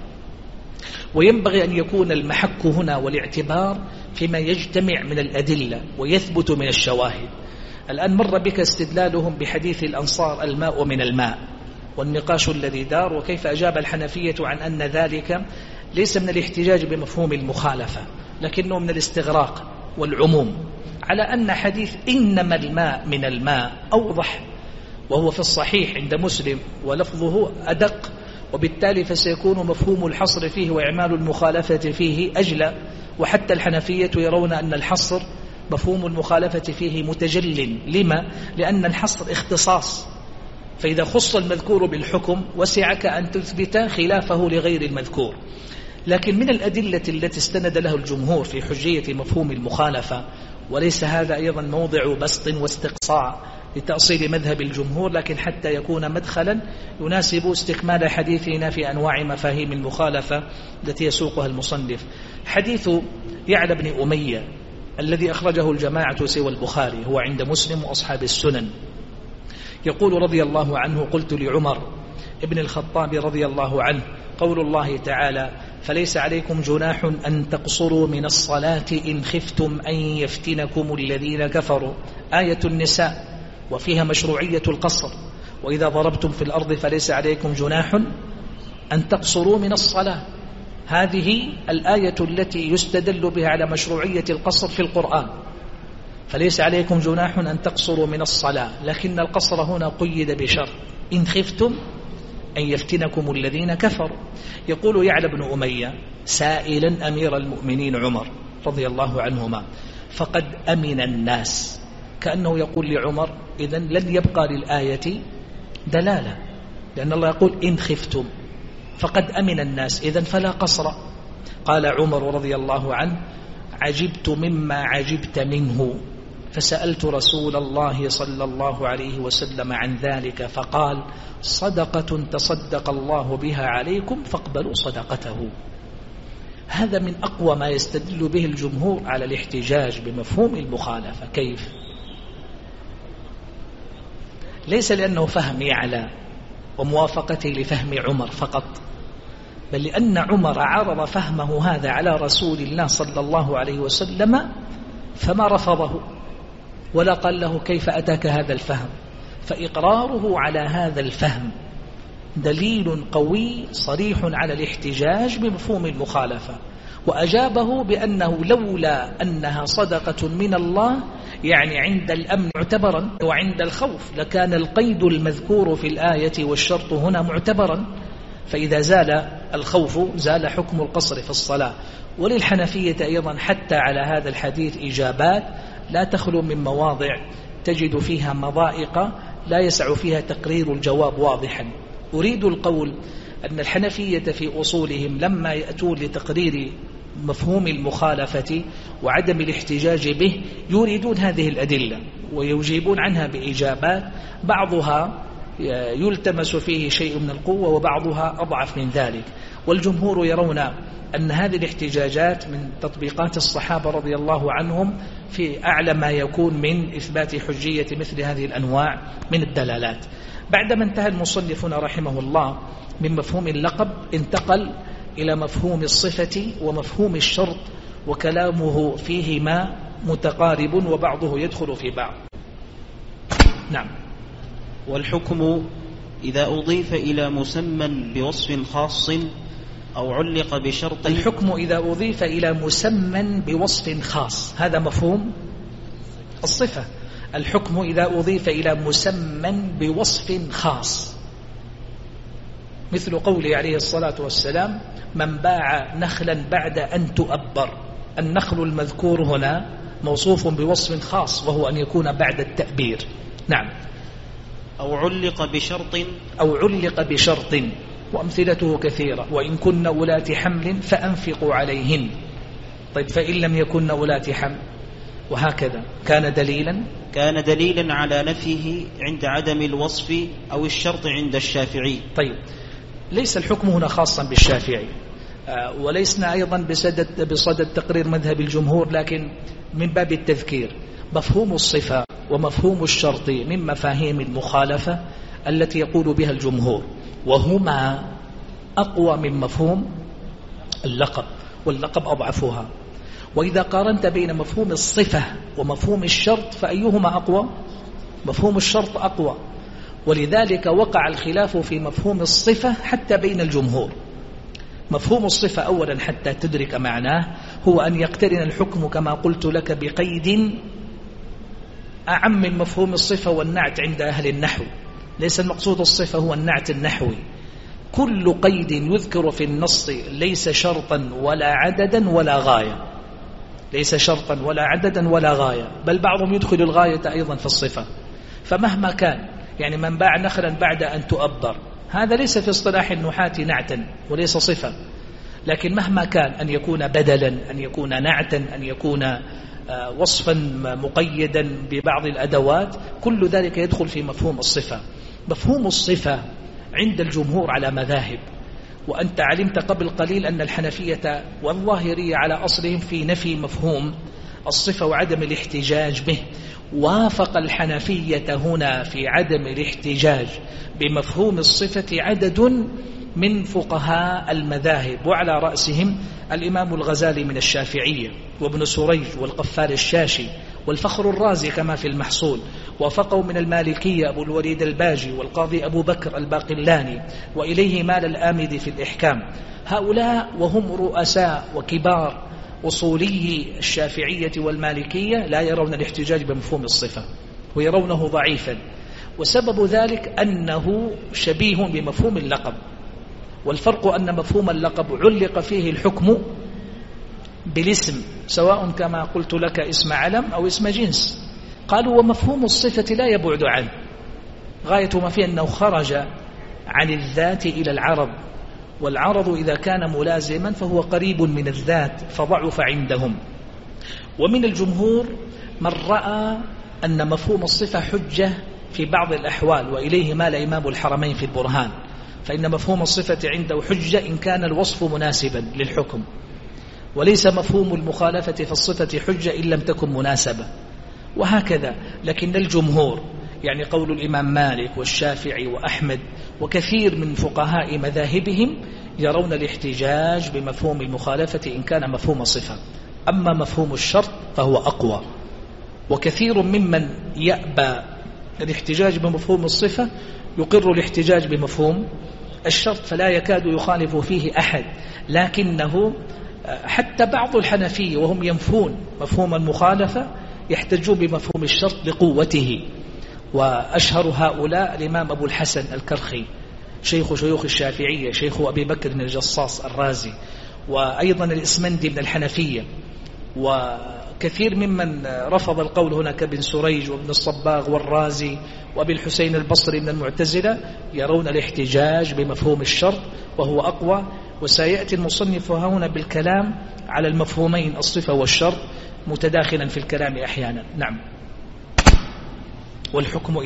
وينبغي أن يكون المحك هنا والاعتبار فيما يجتمع من الأدلة ويثبت من الشواهد. الآن مر بك استدلالهم بحديث الأنصار: الماء من الماء، والنقاش الذي دار وكيف أجاب الحنفية عن أن ذلك ليس من الاحتجاج بمفهوم المخالفة لكنه من الاستغراق والعموم، على أن حديث إنما الماء من الماء أوضح، وهو في الصحيح عند مسلم ولفظه أدق، وبالتالي فسيكون مفهوم الحصر فيه وإعمال المخالفة فيه أجلى. وحتى الحنفية يرون أن الحصر مفهوم المخالفة فيه متجل. لما؟ لأن الحصر اختصاص، فإذا خص المذكور بالحكم وسعك أن تثبت خلافه لغير المذكور. لكن من الأدلة التي استند له الجمهور في حجية مفهوم المخالفة، وليس هذا أيضا موضع بسط واستقصاء لتأصيل مذهب الجمهور، لكن حتى يكون مدخلا يناسب استكمال حديثنا في أنواع مفاهيم المخالفة التي يسوقها المصنف. حديث يعلى بن أمية الذي أخرجه الجماعة سوى البخاري، هو عند مسلم وأصحاب السنن. يقول رضي الله عنه: قلت لعمر ابن الخطاب رضي الله عنه: قول الله تعالى: فليس عليكم جناح أن تقصروا من الصلاة إن خفتم أن يفتنكم الذين كفروا، آية النساء، وفيها مشروعية القصر. وإذا ضربتم في الأرض فليس عليكم جناح أن تقصروا من الصلاة. هذه الآية التي يستدل بها على مشروعية القصر في القرآن، فليس عليكم جناح أن تقصروا من الصلاة، لكن القصر هنا قيد بشرط: إن خفتم أن يفتنكم الذين كفروا. يقول يعلى بن أمية سائلا أمير المؤمنين عمر رضي الله عنهما: فقد أمن الناس، كأنه يقول لعمر: إذن لن يبقى للآية دلالة، لأن الله يقول إن خفتم، فقد أمن الناس، إذن فلا قصر. قال عمر رضي الله عنه: عجبت مما عجبت منه، فسألت رسول الله صلى الله عليه وسلم عن ذلك فقال: صدقة تصدق الله بها عليكم فاقبلوا صدقته. هذا من أقوى ما يستدل به الجمهور على الاحتجاج بمفهوم المخالفة. كيف؟ ليس لأنه فهم يعلى وموافقته لفهم عمر فقط، بل لأن عمر عرض فهمه هذا على رسول الله صلى الله عليه وسلم فما رفضه ولا قال له كيف أتاك هذا الفهم، فإقراره على هذا الفهم دليل قوي صريح على الاحتجاج بمفهوم المخالفة. وأجابه بأنه لولا أنها صدقة من الله، يعني عند الأمن معتبرا، وعند الخوف لكان القيد المذكور في الآية والشرط هنا معتبرا، فإذا زال الخوف زال حكم القصر في الصلاة. وللحنفية أيضا حتى على هذا الحديث إجابات لا تخلو من مواضع تجد فيها مضائق لا يسع فيها تقرير الجواب واضحا. أريد القول أن الحنفية في أصولهم لما يأتون لتقرير مفهوم المخالفة وعدم الاحتجاج به يريدون هذه الأدلة ويجيبون عنها بإجابات بعضها يلتمس فيه شيء من القوة وبعضها أضعف من ذلك. والجمهور يرون أن هذه الاحتجاجات من تطبيقات الصحابة رضي الله عنهم في أعلى ما يكون من إثبات حجية مثل هذه الأنواع من الدلالات. بعدما انتهى المصنفون رحمه الله من مفهوم اللقب انتقل إلى مفهوم الصفة ومفهوم الشرط، وكلامه فيهما متقارب وبعضه يدخل في بعض. نعم. والحكم إذا أضيف إلى مسمى بوصف خاص أو علق بشرط. الحكم إذا أضيف إلى مسمى بوصف خاص، هذا مفهوم الصفة. الحكم إذا أضيف إلى مسمى بوصف خاص، مثل قوله عليه الصلاة والسلام: من باع نخلا بعد أن تؤبر. النخل المذكور هنا موصوف بوصف خاص، وهو أن يكون بعد التأبير. نعم. أو علق بشرط. أو علق بشرط، وأمثلته كثيرة: وإن كن أولات حمل فأنفقوا عليهن. طيب، فإن لم يكن أولات حمل، وهكذا. كان دليلا على نفيه عند عدم الوصف أو الشرط عند الشافعي. طيب، ليس الحكم هنا خاصا بالشافعي، وليسنا أيضا بصدد تقرير مذهب الجمهور، لكن من باب التذكير. مفهوم الصفة ومفهوم الشرط من مفاهيم المخالفة التي يقول بها الجمهور، وهما أقوى من مفهوم اللقب، واللقب أضعفها. وإذا قارنت بين مفهوم الصفة ومفهوم الشرط فأيهما أقوى؟ مفهوم الشرط أقوى، ولذلك وقع الخلاف في مفهوم الصفة حتى بين الجمهور. مفهوم الصفة أولا حتى تدرك معناه هو أن يقترن الحكم كما قلت لك بقيد أعم من مفهوم الصفة والنعت عند أهل النحو. ليس المقصود الصفة هو النعت النحوي، كل قيد يذكر في النص ليس شرطا ولا عددا ولا غاية، ليس شرطا ولا عددا ولا غاية، بل بعضهم يدخل الغاية أيضا في الصفة. فمهما كان، يعني من باع نخلا بعد أن تؤبر، هذا ليس في اصطلاح النحاة نعتا وليس صفة، لكن مهما كان أن يكون بدلا، أن يكون نعتا، أن يكون وصفا مقيدا ببعض الأدوات، كل ذلك يدخل في مفهوم الصفة. مفهوم الصفة عند الجمهور على مذاهب، وأنت علمت قبل قليل أن الحنفية والظاهرية على أصلهم في نفي مفهوم الصفة وعدم الاحتجاج به. وافق الحنفية هنا في عدم الاحتجاج بمفهوم الصفة عدد من فقهاء المذاهب، وعلى رأسهم الإمام الغزالي من الشافعية، وابن سريج والقفال الشاشي والفخر الرازي كما في المحصول. وافقوا من المالكية أبو الوليد الباجي والقاضي أبو بكر الباقلاني، وإليه مال الآمدي في الإحكام. هؤلاء وهم رؤساء وكبار أصولي الشافعية والمالكية لا يرون الاحتجاج بمفهوم الصفة، ويرونه ضعيفا، وسبب ذلك أنه شبيه بمفهوم اللقب. والفرق أن مفهوم اللقب علق فيه الحكم بالاسم، سواء كما قلت لك اسم علم أو اسم جنس. قالوا ومفهوم الصفة لا يبعد عنه، غاية ما فيه أنه خرج عن الذات إلى العرض، والعرض إذا كان ملازما فهو قريب من الذات فضعف عندهم. ومن الجمهور من رأى أن مفهوم الصفة حجة في بعض الأحوال، وإليه مال إمام الحرمين في البرهان، فإن مفهوم الصفة عنده حجة إن كان الوصف مناسبا للحكم، وليس مفهوم المخالفة في الصفة حجة إن لم تكن مناسبة، وهكذا. لكن الجمهور، يعني قول الإمام مالك والشافعي وأحمد وكثير من فقهاء مذاهبهم، يرون الاحتجاج بمفهوم المخالفة إن كان مفهوم صفة. أما مفهوم الشرط فهو أقوى، وكثير ممن يأبى الاحتجاج بمفهوم الصفة يقر الاحتجاج بمفهوم الشرط، فلا يكاد يخالف فيه أحد. لكنه حتى بعض الحنفية وهم ينفون مفهوم المخالفة يحتجون بمفهوم الشرط لقوته، وأشهر هؤلاء الإمام أبو الحسن الكرخي شيخ شيوخ الشافعية، شيخ أبي بكر الجصاص الرازي، وأيضا الإسمندي من الحنفية، وكثير ممن رفض القول هنا كابن سريج وابن الصباغ والرازي وابي الحسين البصري من المعتزلة، يرون الاحتجاج بمفهوم الشرط وهو أقوى. وسيأتي المصنف هنا بالكلام على المفهومين الصفة والشرط متداخلا في الكلام أحيانا. نعم. والحكم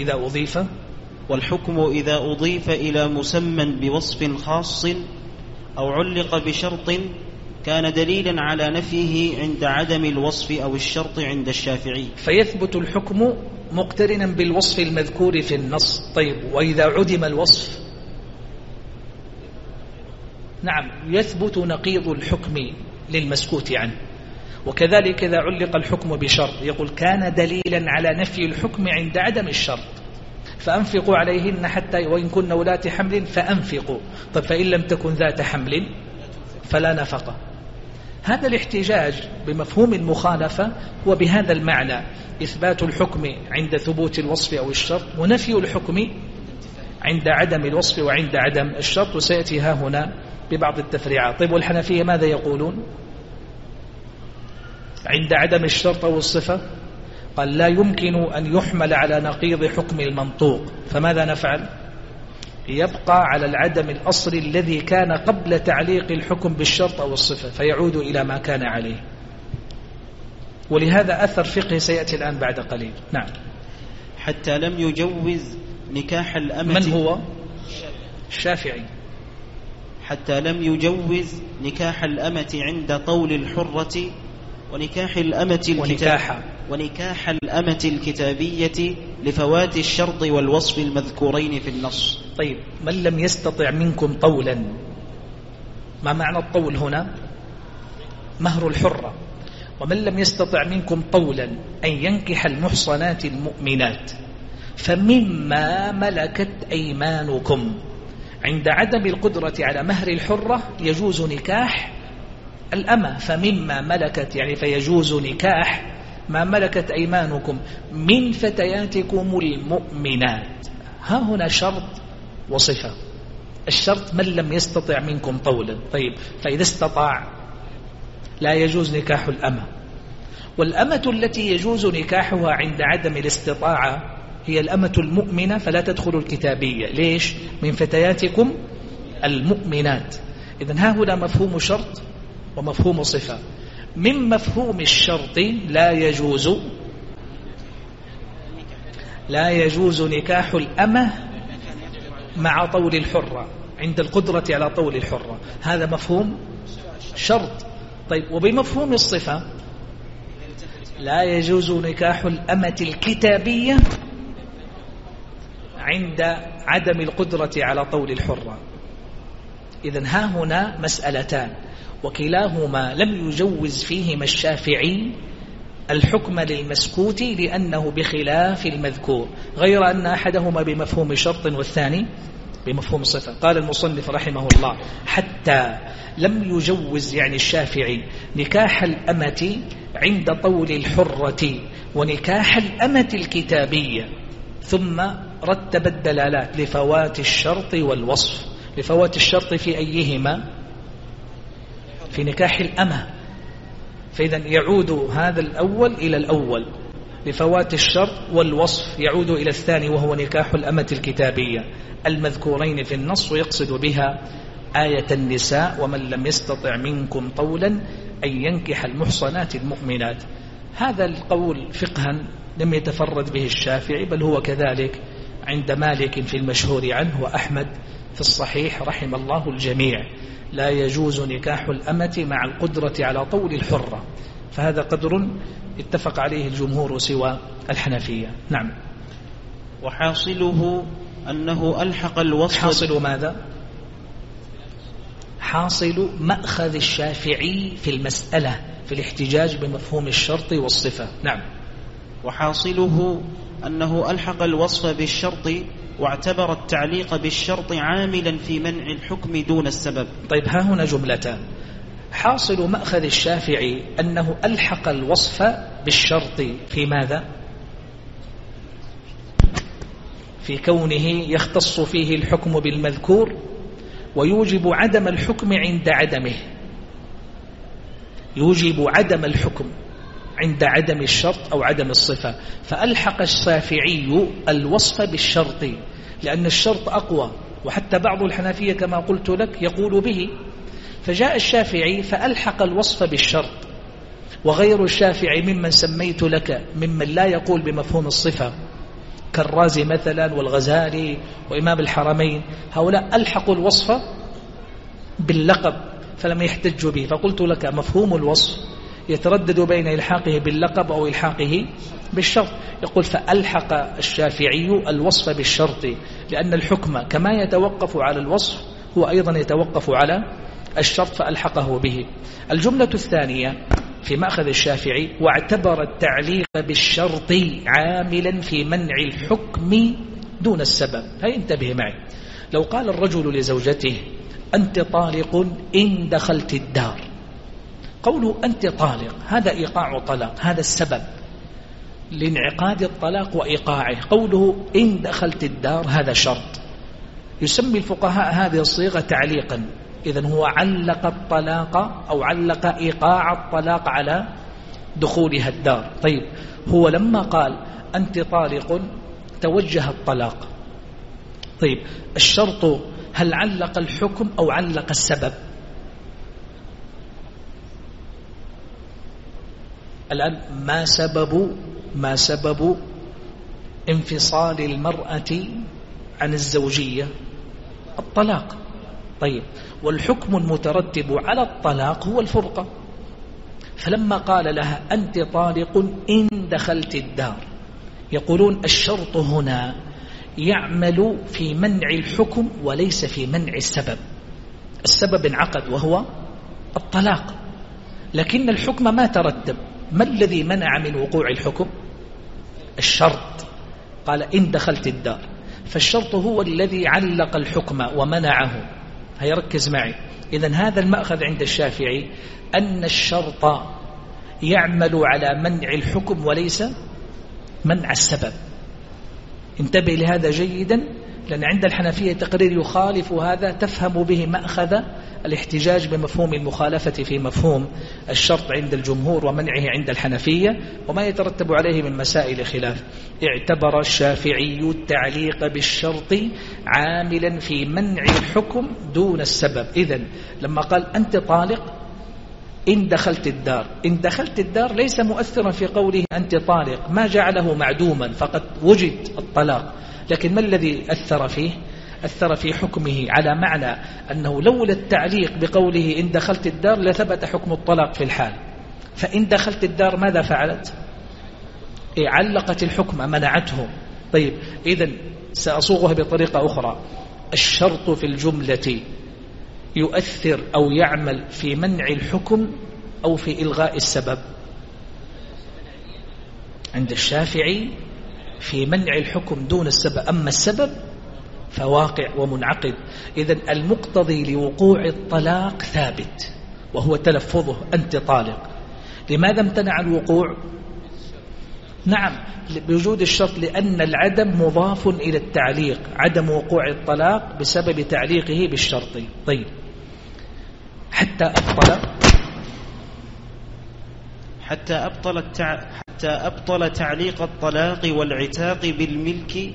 إذا أضيف إلى مسمى بوصف خاص أو علق بشرط كان دليلا على نفيه عند عدم الوصف أو الشرط عند الشافعي، فيثبت الحكم مقترنا بالوصف المذكور في النص. طيب، وإذا عدم الوصف نعم يثبت نقيض الحكم للمسكوت عنه. وكذلك إذا علق الحكم بشرط يقول كان دليلا على نفي الحكم عند عدم الشرط، فأنفقوا عليهن حتى وإن كن ولاة حمل فأنفقوا. طب فإن لم تكن ذات حمل فلا نفقة. هذا الاحتجاج بمفهوم المخالفة وبهذا المعنى إثبات الحكم عند ثبوت الوصف أو الشرط، ونفي الحكم عند عدم الوصف وعند عدم الشرط، وسيأتي ها هنا ببعض التفريعات. طيب والحنفية ماذا يقولون عند عدم الشرط أو الصفة؟ قال لا يمكن أن يحمل على نقيض حكم المنطوق، فماذا نفعل؟ يبقى على العدم الأصلي الذي كان قبل تعليق الحكم بالشرط أو الصفة، فيعود إلى ما كان عليه. ولهذا أثر فقه سيأتي الآن بعد قليل. نعم. حتى لم يجوز نكاح الأمة. من هو؟ الشافعي. حتى لم يجوز نكاح الأمة عند طول الحرة ونكاح الأمة الكتابية لفوات الشرط والوصف المذكورين في النص. طيب من لم يستطع منكم طولا، ما معنى الطول هنا؟ مهر الحرة. ومن لم يستطع منكم طولا أن ينكح المحصنات المؤمنات فمما ملكت أيمانكم. عند عدم القدرة على مهر الحرة يجوز نكاح الأمة، فمما ملكت يعني فيجوز نكاح ما ملكت أيمانكم من فتياتكم المؤمنات. ها هنا شرط وصفة. الشرط من لم يستطع منكم طولا. طيب فإذا استطاع لا يجوز نكاح الأمة. والأمة التي يجوز نكاحها عند عدم الاستطاعة هي الأمة المؤمنة، فلا تدخل الكتابية. ليش؟ من فتياتكم المؤمنات. إذن ها هنا مفهوم شرط ومفهوم صفة. من مفهوم الشرط لا يجوز نكاح الأمة مع طول الحرة عند القدرة على طول الحرة، هذا مفهوم شرط. طيب وبمفهوم الصفة لا يجوز نكاح الأمة الكتابية عند عدم القدرة على طول الحرة. إذن ها هنا مسألتان، وكلاهما لم يجوز فيهما الشافعي الحكم للمسكوت لأنه بخلاف المذكور، غير أن أحدهما بمفهوم شرط والثاني بمفهوم صفة. قال المصنف رحمه الله حتى لم يجوز يعني الشافعي نكاح الأمة عند طول الحرة ونكاح الأمة الكتابية، ثم رتب الدلالات لفوات الشرط والوصف. لفوات الشرط في أيهما؟ في نكاح الأمة، فإذا يعود هذا الأول إلى الأول. لفوات الشرط والوصف يعود إلى الثاني وهو نكاح الأمة الكتابية المذكورين في النص، ويقصد بها آية النساء ومن لم يستطع منكم طولا أن ينكح المحصنات المؤمنات. هذا القول فقها لم يتفرد به الشافعي، بل هو كذلك عند مالك في المشهور عنه وأحمد في الصحيح رحم الله الجميع. لا يجوز نكاح الأمة مع القدرة على طول الحرة، فهذا قدر اتفق عليه الجمهور سوى الحنفية. نعم. وحاصله أنه ألحق الوصف. حاصل ماذا؟ حاصل مأخذ الشافعي في المسألة في الاحتجاج بمفهوم الشرط والصفة. نعم. وحاصله أنه ألحق الوصف بالشرط واعتبر التعليق بالشرط عاملا في منع الحكم دون السبب. طيب ها هنا جملتان. حاصل مأخذ الشافعي أنه ألحق الوصف بالشرط في ماذا؟ في كونه يختص فيه الحكم بالمذكور ويوجب عدم الحكم عند عدمه، يوجب عدم الحكم عند عدم الشرط أو عدم الصفة. فألحق الشافعي الوصف بالشرط لأن الشرط أقوى، وحتى بعض الحنفية كما قلت لك يقول به. فجاء الشافعي فألحق الوصف بالشرط، وغير الشافعي ممن سميت لك ممن لا يقول بمفهوم الصفة كالرازي مثلا والغزالي وإمام الحرمين، هؤلاء ألحقوا الوصف باللقب فلم يحتجوا به. فقلت لك مفهوم الوصف يتردد بين إلحاقه باللقب أو إلحاقه بالشرط. يقول فألحق الشافعي الوصف بالشرط لأن الحكم كما يتوقف على الوصف هو أيضا يتوقف على الشرط فألحقه به. الجملة الثانية في مأخذ الشافعي: واعتبر التعليق بالشرط عاملا في منع الحكم دون السبب. هيا انتبه معي. لو قال الرجل لزوجته: أنت طالق إن دخلت الدار، قوله أنت طالق هذا إيقاع طلاق، هذا السبب لانعقاد الطلاق وإيقاعه. قوله إن دخلت الدار هذا شرط. يسمي الفقهاء هذه الصيغة تعليقا. إذن هو علق الطلاق أو علق إيقاع الطلاق على دخولها الدار. طيب، هو لما قال أنت طالق توجه الطلاق. طيب، الشرط هل علق الحكم أو علق السبب؟ الآن ما سبب انفصال المرأة عن الزوجية؟ الطلاق. طيب، والحكم المترتب على الطلاق هو الفرقة. فلما قال لها أنت طالق إن دخلت الدار، يقولون الشرط هنا يعمل في منع الحكم وليس في منع السبب. السبب انعقد وهو الطلاق، لكن الحكم ما ترتب. ما الذي منع من وقوع الحكم؟ الشرط. قال إن دخلت الدار، فالشرط هو الذي علق الحكم ومنعه. هيركز معي. إذن هذا المأخذ عند الشافعي أن الشرط يعمل على منع الحكم وليس منع السبب. انتبه لهذا جيدا، لأن عند الحنفية تقرير يخالف هذا، تفهم به مأخذ الاحتجاج بمفهوم المخالفة في مفهوم الشرط عند الجمهور ومنعه عند الحنفية وما يترتب عليه من مسائل خلاف. اعتبر الشافعي التعليق بالشرط عاملا في منع الحكم دون السبب. إذن لما قال أنت طالق إن دخلت الدار، إن دخلت الدار ليس مؤثرا في قوله أنت طالق، ما جعله معدوما، فقد وجد الطلاق. لكن ما الذي أثر فيه؟ أثر في حكمه على معنى أنه لولا التعليق بقوله إن دخلت الدار لثبت حكم الطلاق في الحال. فإن دخلت الدار ماذا فعلت؟ علقت الحكم، منعته. طيب، إذن سأصوغها بطريقة أخرى. الشرط في الجملة يؤثر أو يعمل في منع الحكم أو في إلغاء السبب؟ عند الشافعي في منع الحكم دون السبب، أما السبب فواقع ومنعقد. إذن المقتضي لوقوع الطلاق ثابت وهو تلفظه أنت طالق. لماذا امتنع الوقوع؟ نعم، بوجود الشرط، لأن العدم مضاف إلى التعليق، عدم وقوع الطلاق بسبب تعليقه بالشرط. طيب، حتى أبطل تعليق الطلاق والعتاق بالملك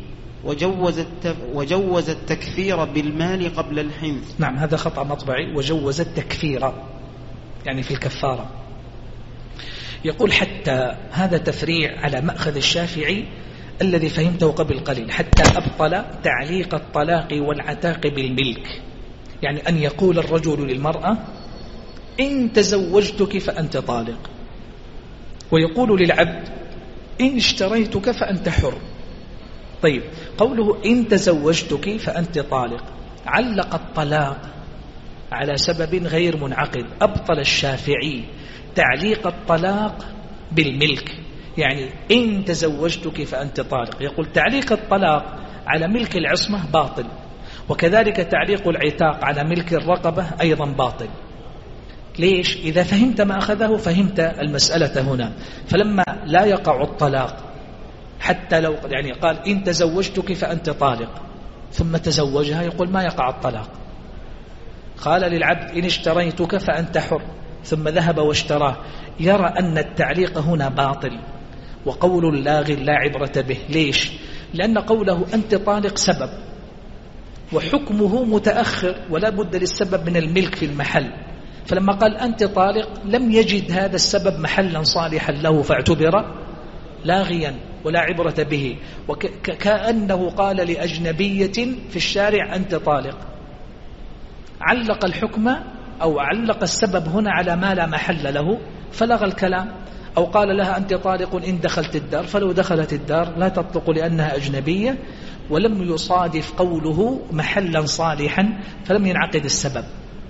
وجوز التكفير بالمال قبل الحنث. نعم، هذا خطأ مطبعي. وجوز التكفير يعني في الكفارة. يقول حتى، هذا تفريع على مأخذ الشافعي الذي فهمته قبل قليل. حتى أبطل تعليق الطلاق والعتاق بالملك، يعني أن يقول الرجل للمرأة إن تزوجتك فأنت طالق، ويقول للعبد إن اشتريتك فأنت حر. طيب، قوله إن تزوجتك فأنت طالق علق الطلاق على سبب غير منعقد. أبطل الشافعي تعليق الطلاق بالملك، يعني إن تزوجتك فأنت طالق. يقول تعليق الطلاق على ملك العصمة باطل، وكذلك تعليق العتاق على ملك الرقبة أيضا باطل. ليش؟ إذا فهمت ما أخذه فهمت المسألة هنا. فلما لا يقع الطلاق، حتى لو يعني قال إن تزوجتك فأنت طالق ثم تزوجها، يقول ما يقع الطلاق. قال للعبد إن اشتريتك فأنت حر ثم ذهب واشتراه، يرى أن التعليق هنا باطل وقول لاغ لا عبرة به. ليش؟ لأن قوله أنت طالق سبب وحكمه متأخر، ولا بد للسبب من الملك في المحل. فلما قال أنت طالق لم يجد هذا السبب محلا صالحا له، فاعتبر لاغيا ولا عبرة به، وكأنه قال لأجنبية في الشارع أنت طالق. علق الحكم أو علق السبب هنا على ما لا محل له فلغى الكلام. أو قال لها أنت طالق إن دخلت الدار، فلو دخلت الدار لا تطلق لأنها أجنبية، ولم يصادف قوله محلا صالحا فلم ينعقد السبب.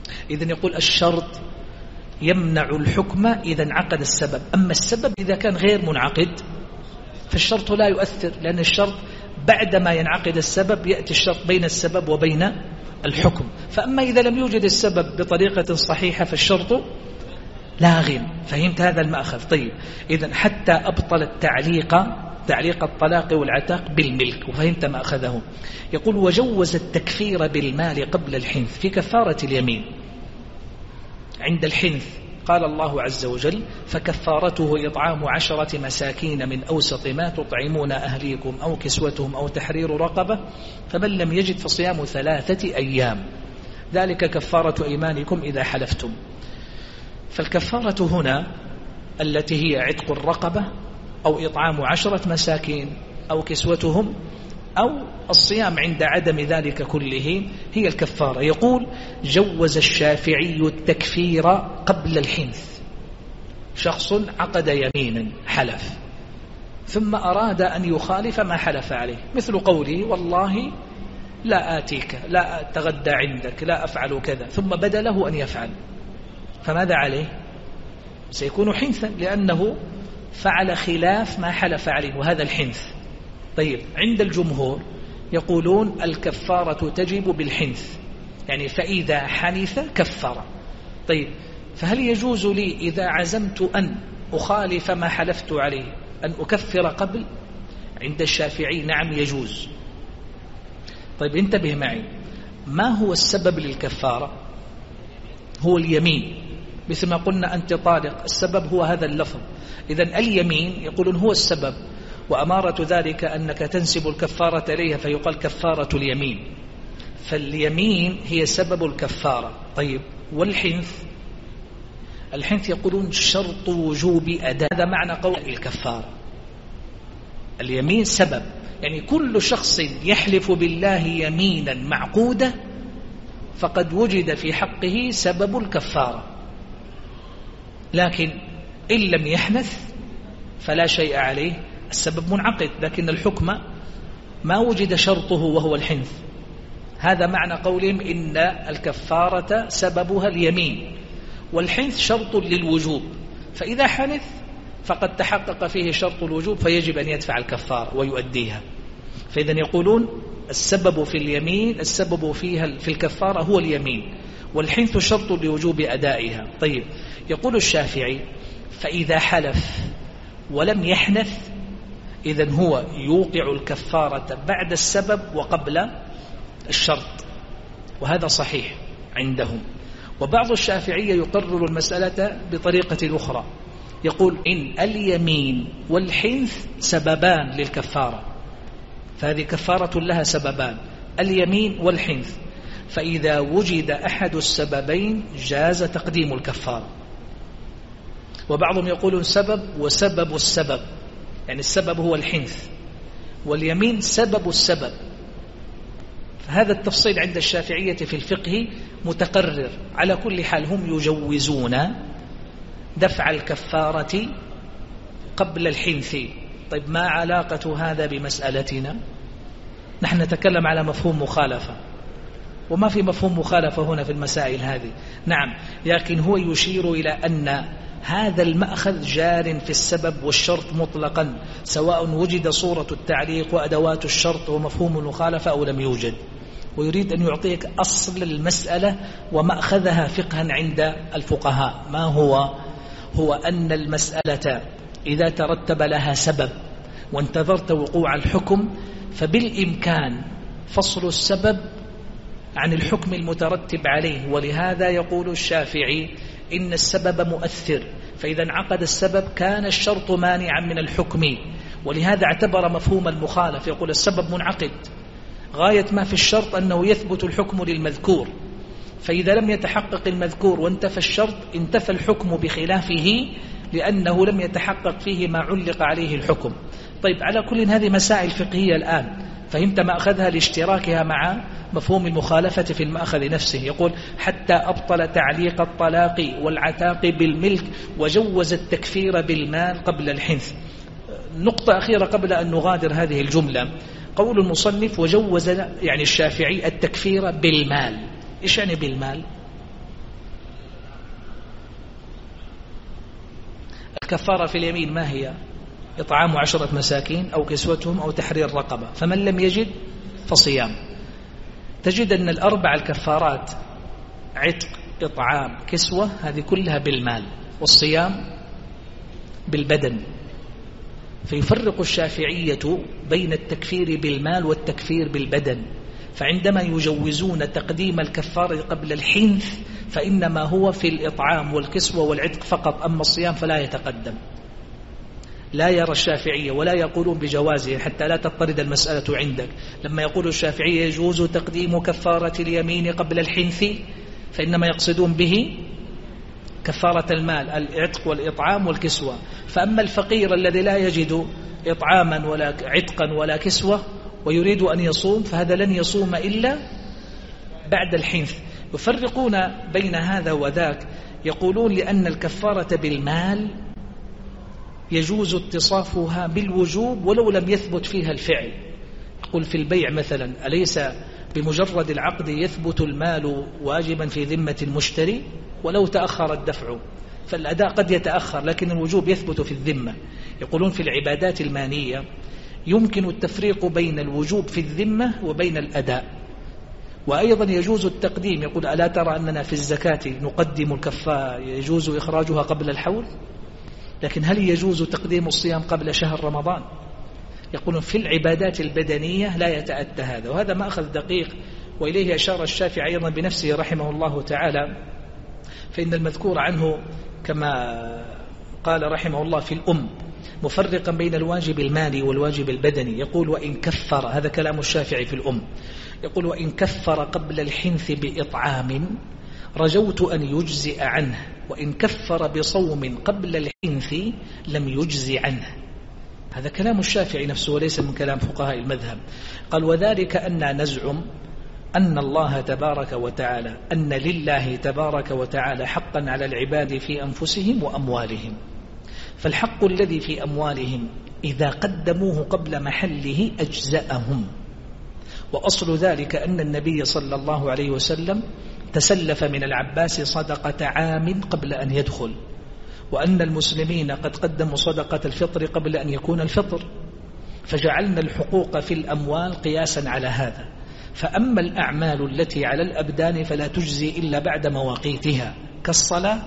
إذن يقول الشرط يمنع الحكم إذا انعقد السبب، أما السبب إذا كان غير منعقد فالشرط لا يؤثر، لأن الشرط بعدما ينعقد السبب يأتي الشرط بين السبب وبين الحكم. فأما إذا لم يوجد السبب بطريقة صحيحة فالشرط لاغٍ. فهمت هذا المأخذ؟ طيب، إذن حتى أبطل تعليق الطلاق والعتاق بالملك، وفهمت مأخذه. يقول وجوز التكفير بالمال قبل الحنث في كفارة اليمين عند الحنث. قال الله عز وجل فكفارته إطعام 10 مساكين من أوسط ما تطعمون أهليكم أو كسوتهم أو تحرير رقبة فمن لم يجد فصيام 3 أيام ذلك كفارة أيمانكم إذا حلفتم. فالكفارة هنا التي هي عتق الرقبة أو إطعام 10 مساكين أو كسوتهم أو الصيام عند عدم ذلك كله هي الكفارة. يقول جوز الشافعي التكفير قبل الحنث. شخص عقد يمينا حلف ثم أراد أن يخالف ما حلف عليه، مثل قوله والله لا آتيك، لا أتغدى عندك، لا أفعل كذا، ثم بدا له أن يفعل، فماذا عليه؟ سيكون حنثا لأنه فعل خلاف ما حلف عليه، وهذا الحنث. طيب، عند الجمهور يقولون الكفارة تجب بالحنث، يعني فإذا حنث كفر. طيب، فهل يجوز لي إذا عزمت أن أخالف ما حلفت عليه أن أكفر قبل؟ عند الشافعي نعم يجوز. طيب انتبه معي، ما هو السبب للكفارة؟ هو اليمين، مثل ما قلنا أنت طالق، السبب هو هذا اللفظ. إذن اليمين يقولون هو السبب، وأمارة ذلك أنك تنسب الكفارة إليها فيقال كفارة اليمين، فاليمين هي سبب الكفارة. طيب، والحنث؟ الحنث يقولون شرط وجوب أداء، هذا معنى قول الكفارة. اليمين سبب، يعني كل شخص يحلف بالله يمينا معقودة فقد وجد في حقه سبب الكفارة، لكن إن لم يحنث فلا شيء عليه، السبب منعقد لكن الحكم ما وجد شرطه وهو الحنث. هذا معنى قولهم إن الكفارة سببها اليمين، والحنث شرط للوجوب، فإذا حنث فقد تحقق فيه شرط الوجوب فيجب أن يدفع الكفارة ويؤديها. فإذا يقولون السبب في اليمين، السبب فيها في الكفارة هو اليمين، والحنث شرط لوجوب أدائها. طيب، يقول الشافعي فإذا حلف ولم يحنث إذن هو يوقع الكفارة بعد السبب وقبل الشرط، وهذا صحيح عندهم. وبعض الشافعية يقرر المسألة بطريقة أخرى، يقول إن اليمين والحنث سببان للكفارة، فهذه كفارة لها سببان، اليمين والحنث، فإذا وجد أحد السببين جاز تقديم الكفارة. وبعضهم يقولون سبب وسبب السبب، يعني السبب هو الحنث واليمين سبب السبب. فهذا التفصيل عند الشافعية في الفقه متقرر. على كل حال هم يجوزون دفع الكفارة قبل الحنث. طيب، ما علاقة هذا بمسألتنا؟ نحن نتكلم على مفهوم مخالفة، وما في مفهوم مخالفة هنا في المسائل هذه. نعم، لكن هو يشير إلى أن هذا المأخذ جار في السبب والشرط مطلقا، سواء وجد صورة التعليق وأدوات الشرط ومفهوم المخالفة أو لم يوجد. ويريد أن يعطيك أصل المسألة ومأخذها فقها عند الفقهاء. ما هو أن المسألة إذا ترتب لها سبب وانتظرت وقوع الحكم فبالإمكان فصل السبب عن الحكم المترتب عليه. ولهذا يقول الشافعي إن السبب مؤثر، فإذا انعقد السبب كان الشرط مانعا من الحكم، ولهذا اعتبر مفهوم المخالف، يقول السبب منعقد، غاية ما في الشرط أنه يثبت الحكم للمذكور، فإذا لم يتحقق المذكور وانتفى الشرط انتفى الحكم بخلافه لأنه لم يتحقق فيه ما علق عليه الحكم. طيب، على كل هذه مسائل فقهية الآن، فهمت ما أخذها لاشتراكها مع مفهوم المخالفة في المأخذ نفسه. يقول حتى أبطل تعليق الطلاق والعتاق بالملك وجوز التكفير بالمال قبل الحنث. نقطة أخيرة قبل أن نغادر هذه الجملة، قول المصنف وجوز يعني الشافعي التكفير بالمال. إيش يعني بالمال؟ الكفارة في اليمين ما هي؟ إطعام 10 مساكين أو كسوتهم أو تحرير رقبة، فمن لم يجد فصيام. تجد أن الأربع الكفارات عتق، إطعام، كسوة، هذه كلها بالمال، والصيام بالبدن. فيفرق الشافعية بين التكفير بالمال والتكفير بالبدن، فعندما يجوزون تقديم الكفارة قبل الحنث فإنما هو في الإطعام والكسوة والعتق فقط، أما الصيام فلا يتقدم. لا يرى الشافعية ولا يقولون بجوازه حتى لا تضطرد المسألة عندك. لما يقول الشافعية يجوز تقديم كفارة اليمين قبل الحنث فإنما يقصدون به كفارة المال، العتق والإطعام والكسوة. فأما الفقير الذي لا يجد إطعاما ولا عتقا ولا كسوة ويريد أن يصوم فهذا لن يصوم إلا بعد الحنث. يفرقون بين هذا وذاك، يقولون لأن الكفارة بالمال يجوز اتصافها بالوجوب ولو لم يثبت فيها الفعل. يقول في البيع مثلا أليس بمجرد العقد يثبت المال واجبا في ذمة المشتري ولو تأخر الدفع، فالأداء قد يتأخر لكن الوجوب يثبت في الذمة. يقولون في العبادات المالية يمكن التفريق بين الوجوب في الذمة وبين الأداء، وأيضا يجوز التقديم. يقول ألا ترى أننا في الزكاة نقدم الكفارة يجوز إخراجها قبل الحول، لكن هل يجوز تقديم الصيام قبل شهر رمضان؟ يقولون في العبادات البدنية لا يتأتى هذا، وهذا مأخذ دقيق وإليه أشار الشافعي أيضا بنفسه رحمه الله تعالى، فإن المذكور عنه كما قال رحمه الله في الأم مفرقا بين الواجب المالي والواجب البدني. يقول وإن كفر، هذا كلام الشافعي في الأم، يقول وإن كفر قبل الحنث بإطعام رجوت أن يجزئ عنه، وإن كفر بصوم قبل الحنث لم يجزي عنه. هذا كلام الشافعي نفسه وليس من كلام فقهاء المذهب. قال وذلك أن نزعم أن الله تبارك وتعالى أن لله تبارك وتعالى حقا على العباد في أنفسهم وأموالهم، فالحق الذي في أموالهم إذا قدموه قبل محله أجزأهم. وأصل ذلك أن النبي صلى الله عليه وسلم تسلف من العباس صدقة عام قبل أن يدخل، وأن المسلمين قد قدموا صدقة الفطر قبل أن يكون الفطر، فجعلنا الحقوق في الأموال قياسا على هذا. فأما الأعمال التي على الأبدان فلا تجزي إلا بعد مواقيتها، كالصلاة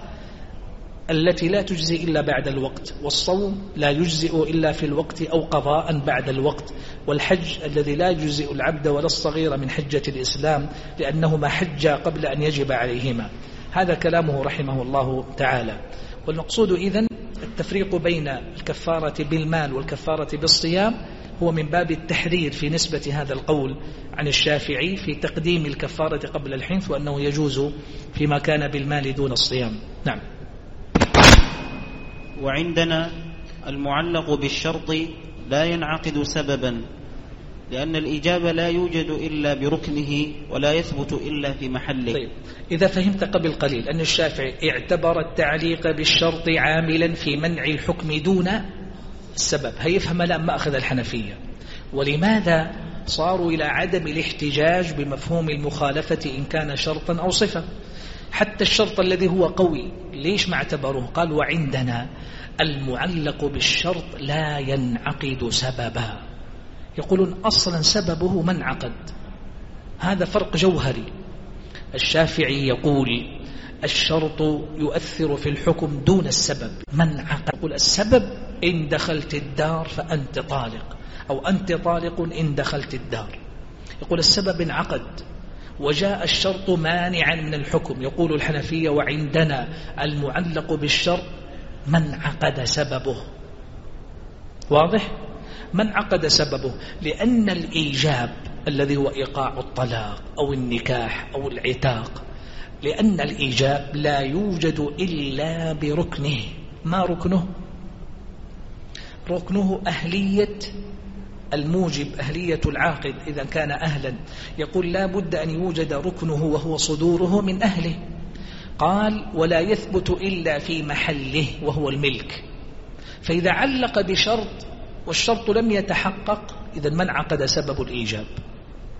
التي لا تجزي إلا بعد الوقت، والصوم لا يجزئ إلا في الوقت أو قضاء بعد الوقت، والحج الذي لا يجزئ العبد ولا الصغير من حجة الإسلام لأنهما حجا قبل أن يجب عليهما. هذا كلامه رحمه الله تعالى. والمقصود إذن التفريق بين الكفارة بالمال والكفارة بالصيام هو من باب التحرير في نسبة هذا القول عن الشافعي في تقديم الكفارة قبل الحنث، وأنه يجوز فيما كان بالمال دون الصيام. نعم. وعندنا المعلق بالشرط لا ينعقد سببا، لأن الإجابة لا يوجد إلا بركنه ولا يثبت إلا في محله. طيب، إذا فهمت قبل قليل أن الشافعي اعتبر التعليق بالشرط عاملا في منع الحكم دون السبب، هيفهم الآن ما أخذ الحنفية. ولماذا صاروا إلى عدم الاحتجاج بمفهوم المخالفة إن كان شرطا أو صفة؟ حتى الشرط الذي هو قوي ليش ما اعتبروه؟ قال وعندنا المعلق بالشرط لا ينعقد سببا. يقولون أصلا سببه من عقد، هذا فرق جوهري. الشافعي يقول الشرط يؤثر في الحكم دون السبب. من عقد يقول السبب إن دخلت الدار فأنت طالق، أو أنت طالق إن دخلت الدار. يقول السبب انعقد وجاء الشرط مانعا من الحكم. يقول الحنفية وعندنا المعلق بالشرط من عقد سببه. واضح؟ من عقد سببه، لأن الإيجاب الذي هو إيقاع الطلاق أو النكاح أو العتاق، لأن الإيجاب لا يوجد إلا بركنه. ما ركنه؟ ركنه أهلية الموجب، أهلية العاقد إذا كان أهلا. يقول لا بد أن يوجد ركنه وهو صدوره من أهله. قال ولا يثبت إلا في محله وهو الملك. فإذا علق بشرط والشرط لم يتحقق إذا من عقد سبب الإيجاب.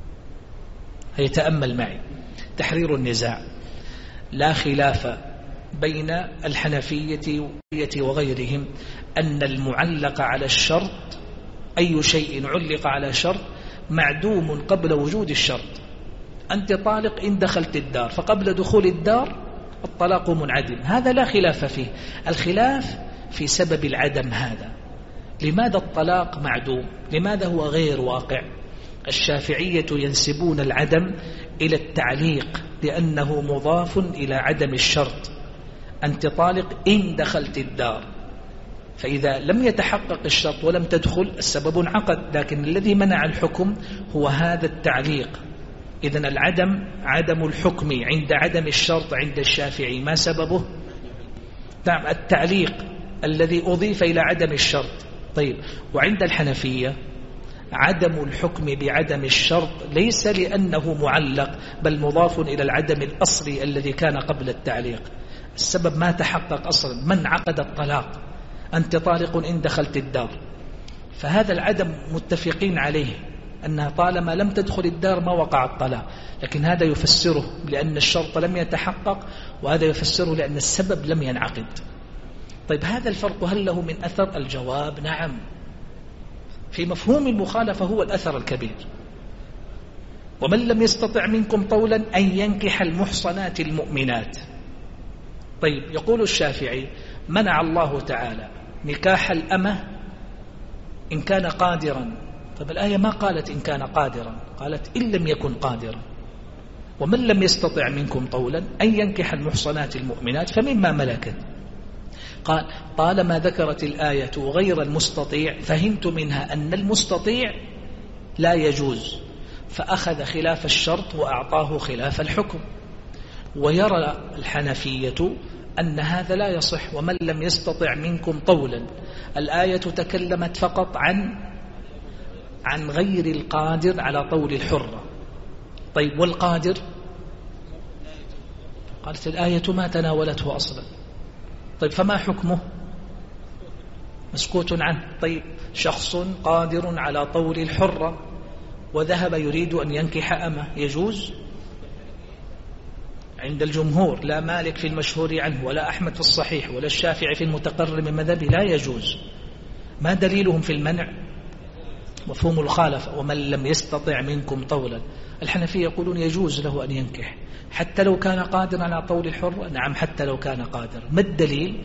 هيتأمل معي تحرير النزاع. لا خلاف بين الحنفية وغيرهم أن المعلق على الشرط، أي شيء علق على شرط معدوم قبل وجود الشرط. أنت طالق إن دخلت الدار، فقبل دخول الدار الطلاق منعدم، هذا لا خلاف فيه. الخلاف في سبب العدم هذا. لماذا الطلاق معدوم؟ لماذا هو غير واقع؟ الشافعية ينسبون العدم إلى التعليق لأنه مضاف إلى عدم الشرط. أنت طالق إن دخلت الدار، فإذا لم يتحقق الشرط ولم تدخل السبب انعقد، لكن الذي منع الحكم هو هذا التعليق. إذن العدم عدم الحكم عند عدم الشرط عند الشافعي، ما سببه؟ نعم التعليق الذي أضيف إلى عدم الشرط. طيب، وعند الحنفية عدم الحكم بعدم الشرط ليس لأنه معلق، بل مضاف إلى العدم الأصلي الذي كان قبل التعليق. السبب ما تحقق أصلا، من عقد الطلاق، أنت طالق إن دخلت الدار، فهذا العدم متفقين عليه أنها طالما لم تدخل الدار ما وقع الطلاق، لكن هذا يفسره لأن الشرط لم يتحقق، وهذا يفسره لأن السبب لم ينعقد. طيب، هذا الفرق هل له من أثر؟ الجواب نعم. في مفهوم المخالفة هو الأثر الكبير. ومن لم يستطع منكم طولا أن ينكح المحصنات المؤمنات. طيب، يقول الشافعي منع الله تعالى نكاح الأمة إن كان قادرا. طيب، الآية ما قالت إن كان قادرا، قالت إن لم يكن قادرا. ومن لم يستطع منكم طولا أن ينكح المحصنات المؤمنات فمما ملكت. قال طالما ذكرت الآية غير المستطيع فهمت منها أن المستطيع لا يجوز، فأخذ خلاف الشرط وأعطاه خلاف الحكم. ويرى الحنفية أن هذا لا يصح. ومن لم يستطع منكم طولا، الآية تكلمت فقط عن غير القادر على طول الحرة. طيب، والقادر؟ قالت الآية ما تناولته أصلا. طيب، فما حكمه؟ مسكوت عنه. طيب، شخص قادر على طول الحرة وذهب يريد أن ينكح أمه، يجوز؟ عند الجمهور، لا مالك في المشهور عنه ولا أحمد في الصحيح ولا الشافعي في المتقرر من مذهبه، لا يجوز. ما دليلهم في المنع؟ مفهوم الخالفة، ومن لم يستطع منكم طولا. الحنفية يقولون يجوز له أن ينكح حتى لو كان قادرا على طول الحرة. نعم، حتى لو كان قادرا. ما الدليل؟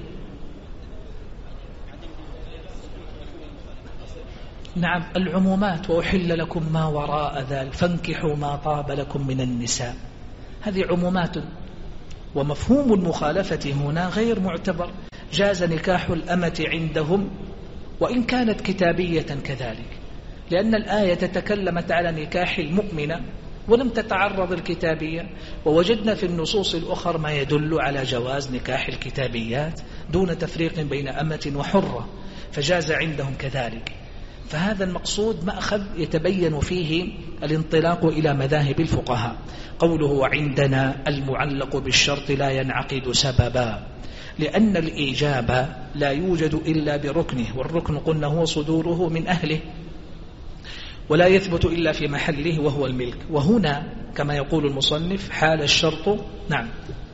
نعم، العمومات، وأحل لكم ما وراء ذلك فانكحوا ما طاب لكم من النساء. هذه عمومات. ومفهوم المخالفة هنا غير معتبر. جاز نكاح الأمة عندهم وإن كانت كتابية كذلك، لأن الآية تكلمت على نكاح المؤمنة ولم تتعرض الكتابية، ووجدنا في النصوص الأخرى ما يدل على جواز نكاح الكتابيات دون تفريق بين أمة وحرة، فجاز عندهم كذلك. فهذا المقصود مأخذ يتبين فيه الانطلاق إلى مذاهب الفقهاء. قوله عندنا المعلق بالشرط لا ينعقد سببا، لأن الإيجاب لا يوجد إلا بركنه، والركن قلنا هو صدوره من أهله، ولا يثبت إلا في محله وهو الملك. وهنا كما يقول المصنف حال الشرط. نعم،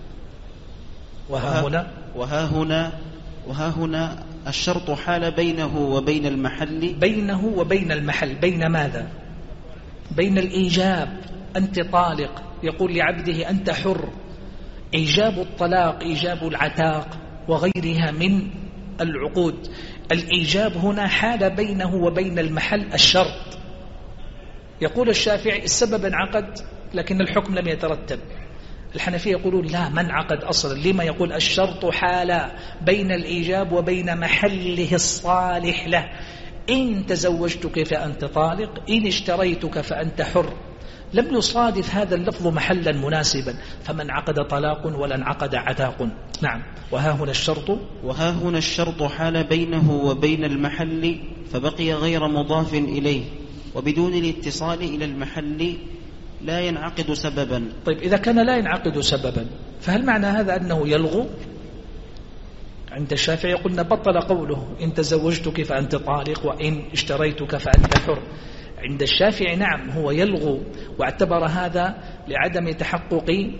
وها هنا الشرط حال بينه وبين المحل. بينه وبين المحل، بين ماذا؟ بين الإيجاب. أنت طالق، يقول لعبده أنت حر. إيجاب الطلاق، إيجاب العتاق وغيرها من العقود، الإيجاب هنا حال بينه وبين المحل الشرط. يقول الشافعي السبب انعقد لكن الحكم لم يترتب. الحنفية يقولون لا، ما انعقد أصلا. لما يقول الشرط حال بين الإيجاب وبين محله الصالح له. إن تزوجتك فأنت طالق، إن اشتريتك فأنت حر. لم يصادف هذا اللفظ محلا مناسبا، فما انعقد طلاق ولا انعقد عتاق. نعم، وها هنا الشرط حال بينه وبين المحل فبقي غير مضاف إليه، وبدون الاتصال إلى المحل لا ينعقد سببا. طيب، إذا كان لا ينعقد سببا فهل معنى هذا أنه يلغو؟ عند الشافعي قلنا بطل قوله إن تزوجتك فأنت طالق وإن اشتريتك فأنت حر. عند الشافعي نعم هو يلغو، واعتبر هذا لعدم تحقق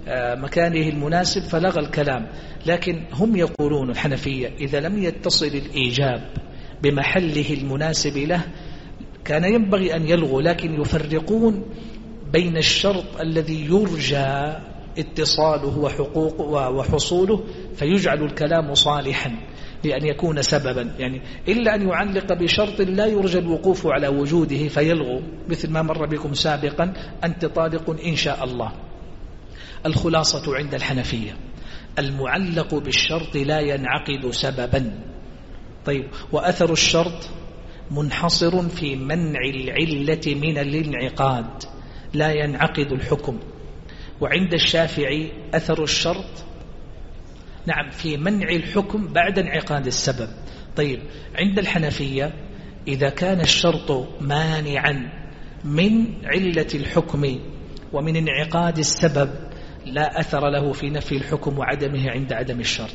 مكانه المناسب فلغى الكلام. لكن هم يقولون الحنفية إذا لم يتصل الإيجاب بمحله المناسب له كان ينبغي أن يلغوا، لكن يفرقون بين الشرط الذي يرجى اتصاله وحقوقه وحصوله فيجعل الكلام صالحا لأن يكون سببا، يعني إلا أن يعلق بشرط لا يرجى الوقوف على وجوده فيلغو، مثل ما مر بكم سابقا أنت طالق إن شاء الله. الخلاصة عند الحنفية المعلق بالشرط لا ينعقد سببا. طيب، وأثر الشرط منحصر في منع العلة من الانعقاد لا ينعقد الحكم. وعند الشافعي أثر الشرط نعم في منع الحكم بعد انعقاد السبب. طيب، عند الحنفية إذا كان الشرط مانعا من علة الحكم ومن انعقاد السبب لا أثر له في نفي الحكم وعدمه عند عدم الشرط.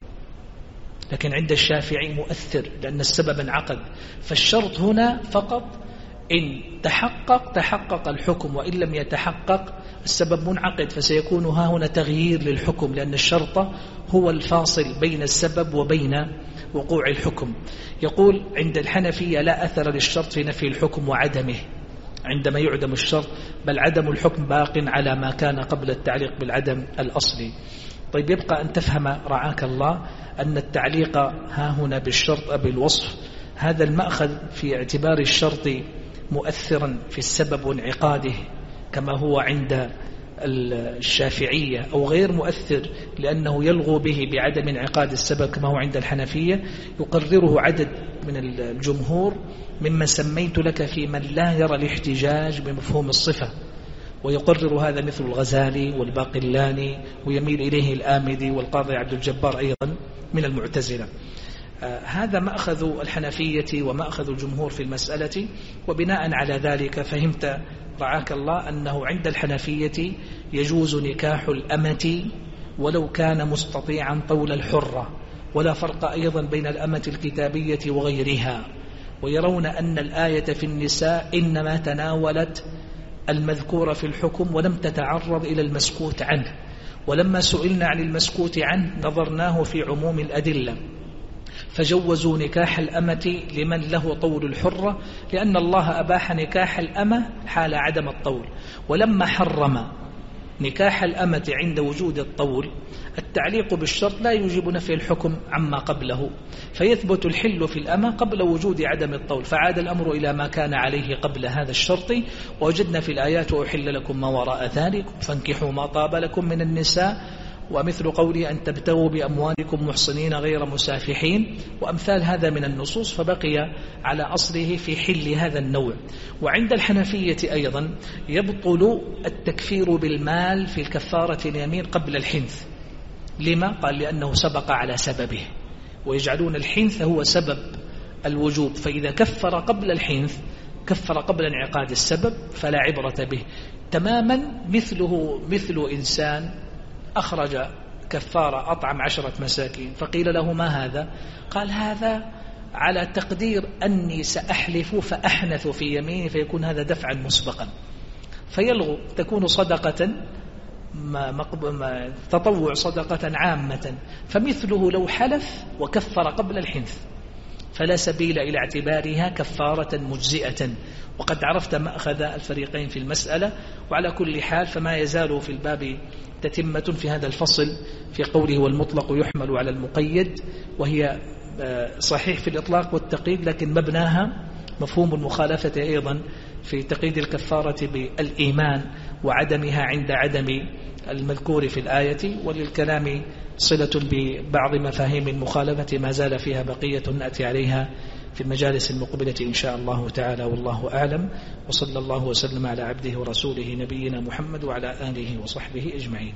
لكن عند الشافعي مؤثر لأن السبب انعقد، فالشرط هنا فقط إن تحقق الحكم، وإن لم يتحقق السبب منعقد، فسيكون ها هنا تغيير للحكم لأن الشرط هو الفاصل بين السبب وبين وقوع الحكم. يقول عند الحنفية لا أثر للشرط في نفي الحكم وعدمه عندما يعدم الشرط، بل عدم الحكم باق على ما كان قبل التعليق بالعدم الأصلي. طيب، يبقى أن تفهم رعاك الله أن التعليق ها هنا بالشرط أو بالوصف هذا المأخذ في اعتبار الشرط مؤثرا في السبب وانعقاده كما هو عند الشافعية، أو غير مؤثر لأنه يلغو به بعدم انعقاد السبب كما هو عند الحنفية، يقرره عدد من الجمهور مما سميت لك في من لا يرى الاحتجاج بمفهوم الصفة، ويقرر هذا مثل الغزالي والباقلاني، ويميل إليه الآمدي والقاضي عبد الجبار أيضا من المعتزلة. هذا مأخذ الحنفية ومأخذ الجمهور في المسألة. وبناء على ذلك فهمت رعاك الله أنه عند الحنفية يجوز نكاح الأمة ولو كان مستطيعا طول الحرة، ولا فرق أيضا بين الأمة الكتابية وغيرها، ويرون أن الآية في النساء إنما تناولت المذكور في الحكم ولم تتعرض إلى المسكوت عنه، ولما سئلنا عن المسكوت عنه نظرناه في عموم الأدلة فجوزوا نكاح الأمة لمن له طول الحرة، لأن الله أباح نكاح الأمة حال عدم الطول، ولما حرم نكاح الأمة عند وجود الطول التعليق بالشرط لا يوجب نفي الحكم عما قبله، فيثبت الحل في الأمة قبل وجود عدم الطول، فعاد الأمر إلى ما كان عليه قبل هذا الشرط. ووجدنا في الآيات وأحل لكم ما وراء ذلك فانكحوا ما طاب لكم من النساء، ومثل قوله أن تبتغوا بأموالكم محصنين غير مسافحين، وأمثال هذا من النصوص، فبقي على أصله في حل هذا النوع. وعند الحنفية أيضا يبطل التكفير بالمال في الكفارة اليمين قبل الحنث. لما؟ قال لأنه سبق على سببه، ويجعلون الحنث هو سبب الوجوب، فإذا كفر قبل الحنث كفر قبل انعقاد السبب فلا عبرة به. تماما مثل إنسان أخرج كفارة أطعم 10 مساكين، فقيل له ما هذا؟ قال هذا على تقدير أني سأحلف فأحنث في يميني، فيكون هذا دفعا مسبقا، فيلغو، تكون صدقة تطوع صدقة عامة، فمثله لو حلف وكفر قبل الحنث فلا سبيل إلى اعتبارها كفارة مجزئة. وقد عرفت مأخذ الفريقين في المسألة. وعلى كل حال فما يزال في الباب تتمة في هذا الفصل في قوله والمطلق يحمل على المقيد، وهي صحيح في الإطلاق والتقييد، لكن مبناها مفهوم المخالفة أيضا في تقييد الكفارة بالإيمان وعدمها عند عدم المذكور في الآية. وللكلام صلة ببعض مفاهيم المخالفة ما زال فيها بقية نأتي عليها في المجالس المقبلة إن شاء الله تعالى، والله أعلم. وصلى الله وسلم على عبده ورسوله نبينا محمد وعلى آله وصحبه أجمعين.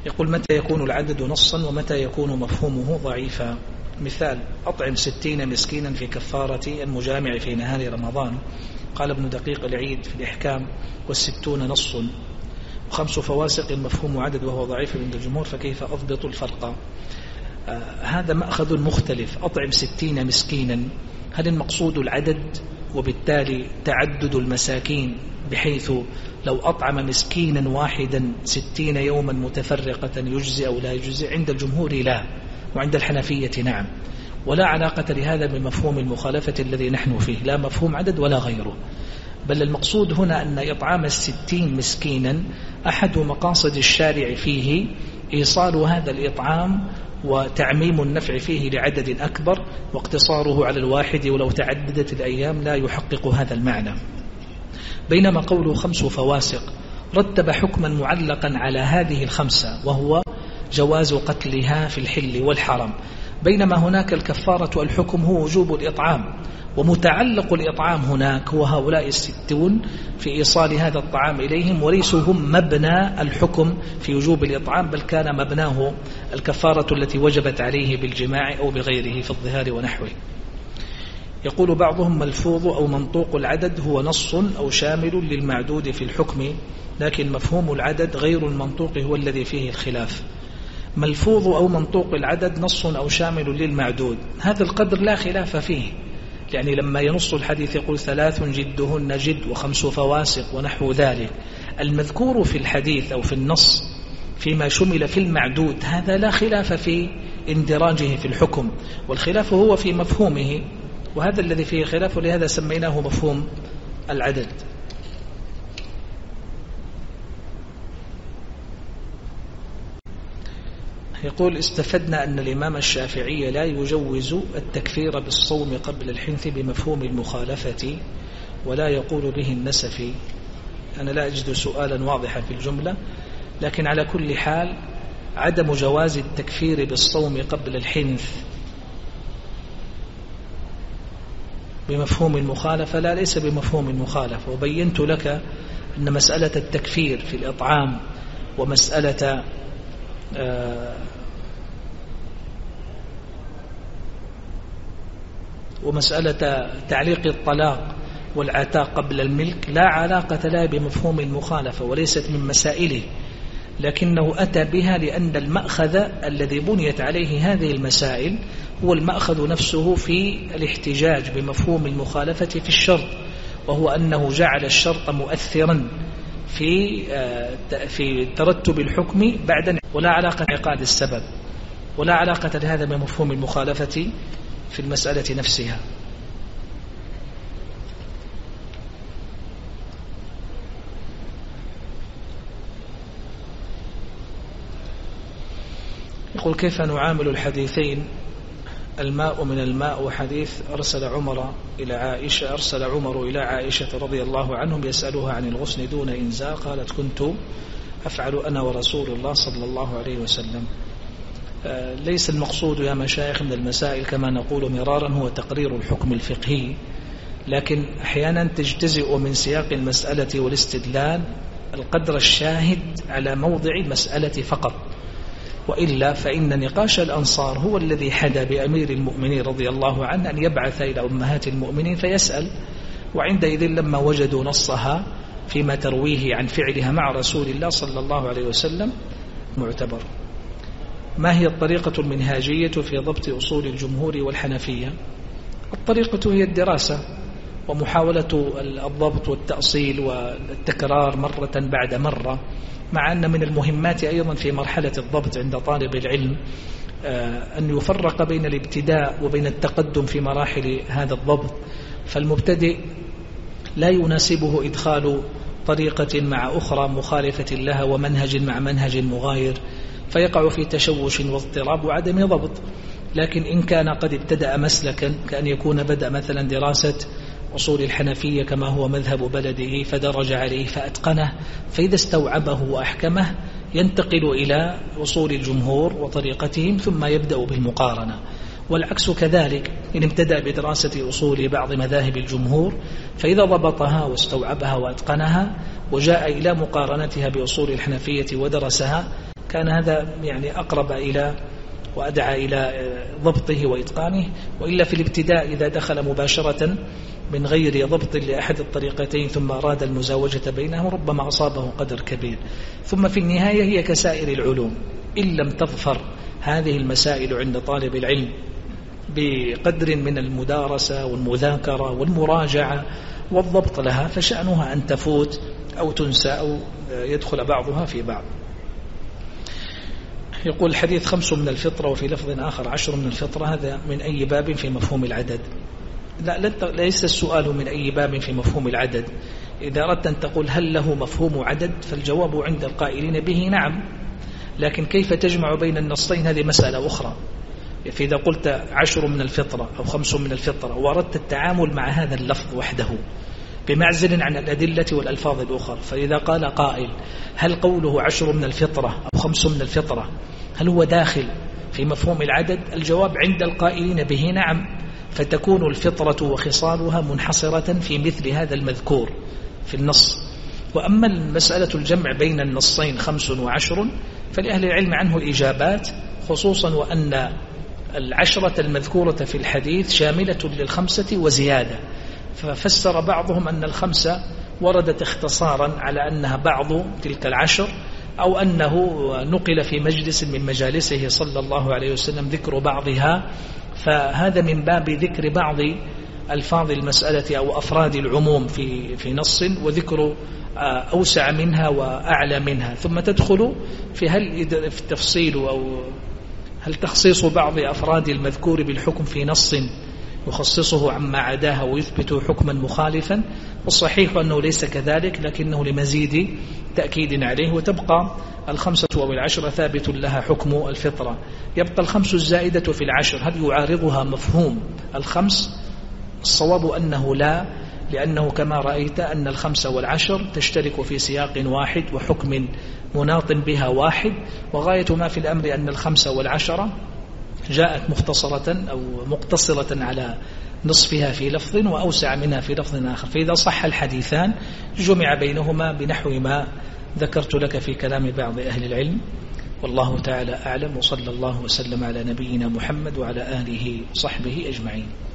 يقول متى يكون العدد نصا ومتى يكون مفهومه ضعيفا؟ مثال: أطعم 60 مسكينا في كفارة المجامع في نهار رمضان. قال ابن دقيق العيد في الإحكام: وال60 نص، و5 فواسق مفهوم عدد وهو ضعيف عند الجمهور، فكيف أضبط الفرق؟ هذا مأخذ مختلف. أطعم 60 مسكينا، هل المقصود العدد وبالتالي تعدد المساكين بحيث لو أطعم مسكينا واحدا 60 يوما متفرقة يجزي أو لا يجزي؟ عند الجمهور لا، وعند الحنفية نعم، ولا علاقة لهذا بمفهوم المخالفة الذي نحن فيه، لا مفهوم عدد ولا غيره، بل المقصود هنا أن إطعام 60 مسكينا أحد مقاصد الشارع فيه إيصال هذا الإطعام وتعميم النفع فيه لعدد أكبر، واقتصاره على الواحد ولو تعددت الأيام لا يحقق هذا المعنى. بينما قوله 5 فواسق رتب حكما معلقا على هذه ال5 وهو جواز قتلها في الحل والحرم، بينما هناك الكفارة والحكم هو وجوب الإطعام، ومتعلق الإطعام هناك هو هؤلاء 60 في إيصال هذا الطعام إليهم، وليسوا هم مبنى الحكم في وجوب الإطعام، بل كان مبناه الكفارة التي وجبت عليه بالجماع أو بغيره في الظهار ونحوه. يقول بعضهم: ملفوظ أو منطوق العدد هو نص أو شامل للمعدود في الحكم، لكن مفهوم العدد غير المنطوق هو الذي فيه الخلاف. ملفوظ أو منطوق العدد نص أو شامل للمعدود، هذا القدر لا خلاف فيه، يعني لما ينص الحديث يقول 3 جدهن جد و5 فواسق ونحو ذلك، المذكور في الحديث أو في النص فيما شمل في المعدود هذا لا خلاف في اندراجه في الحكم، والخلاف هو في مفهومه، وهذا الذي فيه خلاف، ولهذا سميناه مفهوم العدد. يقول: استفدنا أن الإمام الشافعي لا يجوز التكفير بالصوم قبل الحنث بمفهوم المخالفة، ولا يقول به النسفي. أنا لا أجد سؤالا واضحا في الجملة، لكن على كل حال عدم جواز التكفير بالصوم قبل الحنث بمفهوم المخالفة لا، ليس بمفهوم المخالفة. وبينت لك أن مسألة التكفير في الإطعام ومسألة تعليق الطلاق والعتاق قبل الملك لا علاقة لها بمفهوم المخالفة وليست من مسائله، لكنه أتى بها لأن المأخذ الذي بنيت عليه هذه المسائل هو المأخذ نفسه في الاحتجاج بمفهوم المخالفة في الشرط، وهو أنه جعل الشرط مؤثرا في ترتب الحكم بعد، ولا علاقة بعقاد السبب، ولا علاقة لهذا بمفهوم المخالفة في المسألة نفسها. يقول: كيف نعامل الحديثين الماء من الماء وحديث أرسل عمر إلى عائشة رضي الله عنهم يسألها عن الغسل دون إنزال، قالت: كنت أفعل أنا ورسول الله صلى الله عليه وسلم. ليس المقصود يا مشايخ من المسائل كما نقول مرارا هو تقرير الحكم الفقهي، لكن أحيانا تجتزئ من سياق المسألة والاستدلال القدر الشاهد على موضع المسألة فقط، وإلا فإن نقاش الأنصار هو الذي حدا بأمير المؤمنين رضي الله عنه أن يبعث إلى أمهات المؤمنين فيسأل، وعندئذ لما وجدوا نصها فيما ترويه عن فعلها مع رسول الله صلى الله عليه وسلم معتبر. ما هي الطريقة المنهاجية في ضبط أصول الجمهور والحنفية؟ الطريقة هي الدراسة ومحاولة الضبط والتأصيل والتكرار مرة بعد مرة، مع أن من المهمات أيضا في مرحلة الضبط عند طالب العلم أن يفرق بين الابتداء وبين التقدم في مراحل هذا الضبط، فالمبتدئ لا يناسبه إدخال طريقة مع أخرى مخالفة لها ومنهج مع منهج مغاير، فيقع في تشوش واضطراب وعدم ضبط. لكن إن كان قد ابتدأ مسلكا كأن يكون بدأ مثلا دراسة أصول الحنفية كما هو مذهب بلده فدرج عليه فأتقنه، فإذا استوعبه وأحكمه ينتقل إلى أصول الجمهور وطريقتهم ثم يبدأ بالمقارنة. والعكس كذلك، إن ابتدأ بدراسة أصول بعض مذاهب الجمهور فإذا ضبطها واستوعبها وأتقنها وجاء إلى مقارنتها بأصول الحنفية ودرسها كان هذا يعني أقرب إلى وأدعى إلى ضبطه وإتقانه. وإلا في الابتداء إذا دخل مباشرة من غير ضبط لأحد الطريقتين ثم أراد المزاوجة بينهم ربما أصابه قدر كبير. ثم في النهاية هي كسائر العلوم، إن لم تظفر هذه المسائل عند طالب العلم بقدر من المدارسة والمذاكرة والمراجعة والضبط لها فشأنها أن تفوت أو تنسى أو يدخل بعضها في بعض. يقول الحديث 5 من الفطرة، وفي لفظ آخر 10 من الفطرة، هذا من أي باب في مفهوم العدد؟ لا، ليس السؤال من أي باب في مفهوم العدد. إذا أردت أن تقول هل له مفهوم عدد فالجواب عند القائلين به نعم، لكن كيف تجمع بين النصين هذه مسألة أخرى. فإذا قلت 10 من الفطرة أو 5 من الفطرة وأردت التعامل مع هذا اللفظ وحده بمعزل عن الأدلة والألفاظ الأخرى، فإذا قال قائل هل قوله 10 من الفطرة أو 5 من الفطرة هل هو داخل في مفهوم العدد؟ الجواب عند القائلين به نعم، فتكون الفطرة وخصالها منحصرة في مثل هذا المذكور في النص. وأما المسألة الجمع بين النصين 5 و10 فلأهل العلم عنه الإجابات، خصوصا وأن 10 المذكورة في الحديث شاملة لل5 وزيادة، ففسر بعضهم أن 5 وردت اختصارا على أنها بعض تلك 10، أو أنه نقل في مجلس من مجالسه صلى الله عليه وسلم ذكر بعضها، فهذا من باب ذكر بعض ألفاظ المسألة أو أفراد العموم في نص، وذكر أوسع منها وأعلى منها. ثم تدخل في هل التفصيل أو هل تخصيص بعض أفراد المذكور بالحكم في نص يخصصه عما عداها ويثبت حكما مخالفا، والصحيح أنه ليس كذلك، لكنه لمزيد تأكيد عليه. وتبقى 5 و10 ثابت لها حكم الفطرة. يبقى 5 الزائدة في 10 هل يعارضها مفهوم 5؟ الصواب أنه لا، لأنه كما رأيت أن 5 و10 تشترك في سياق واحد وحكم مناط بها واحد، وغاية ما في الأمر أن 5 و10 جاءت مختصرة أو مقتصرة على نصفها في لفظ وأوسع منها في لفظ آخر، فإذا صح الحديثان جمع بينهما بنحو ما ذكرت لك في كلام بعض أهل العلم. والله تعالى أعلم، وصلى الله وسلم على نبينا محمد وعلى آله وصحبه أجمعين.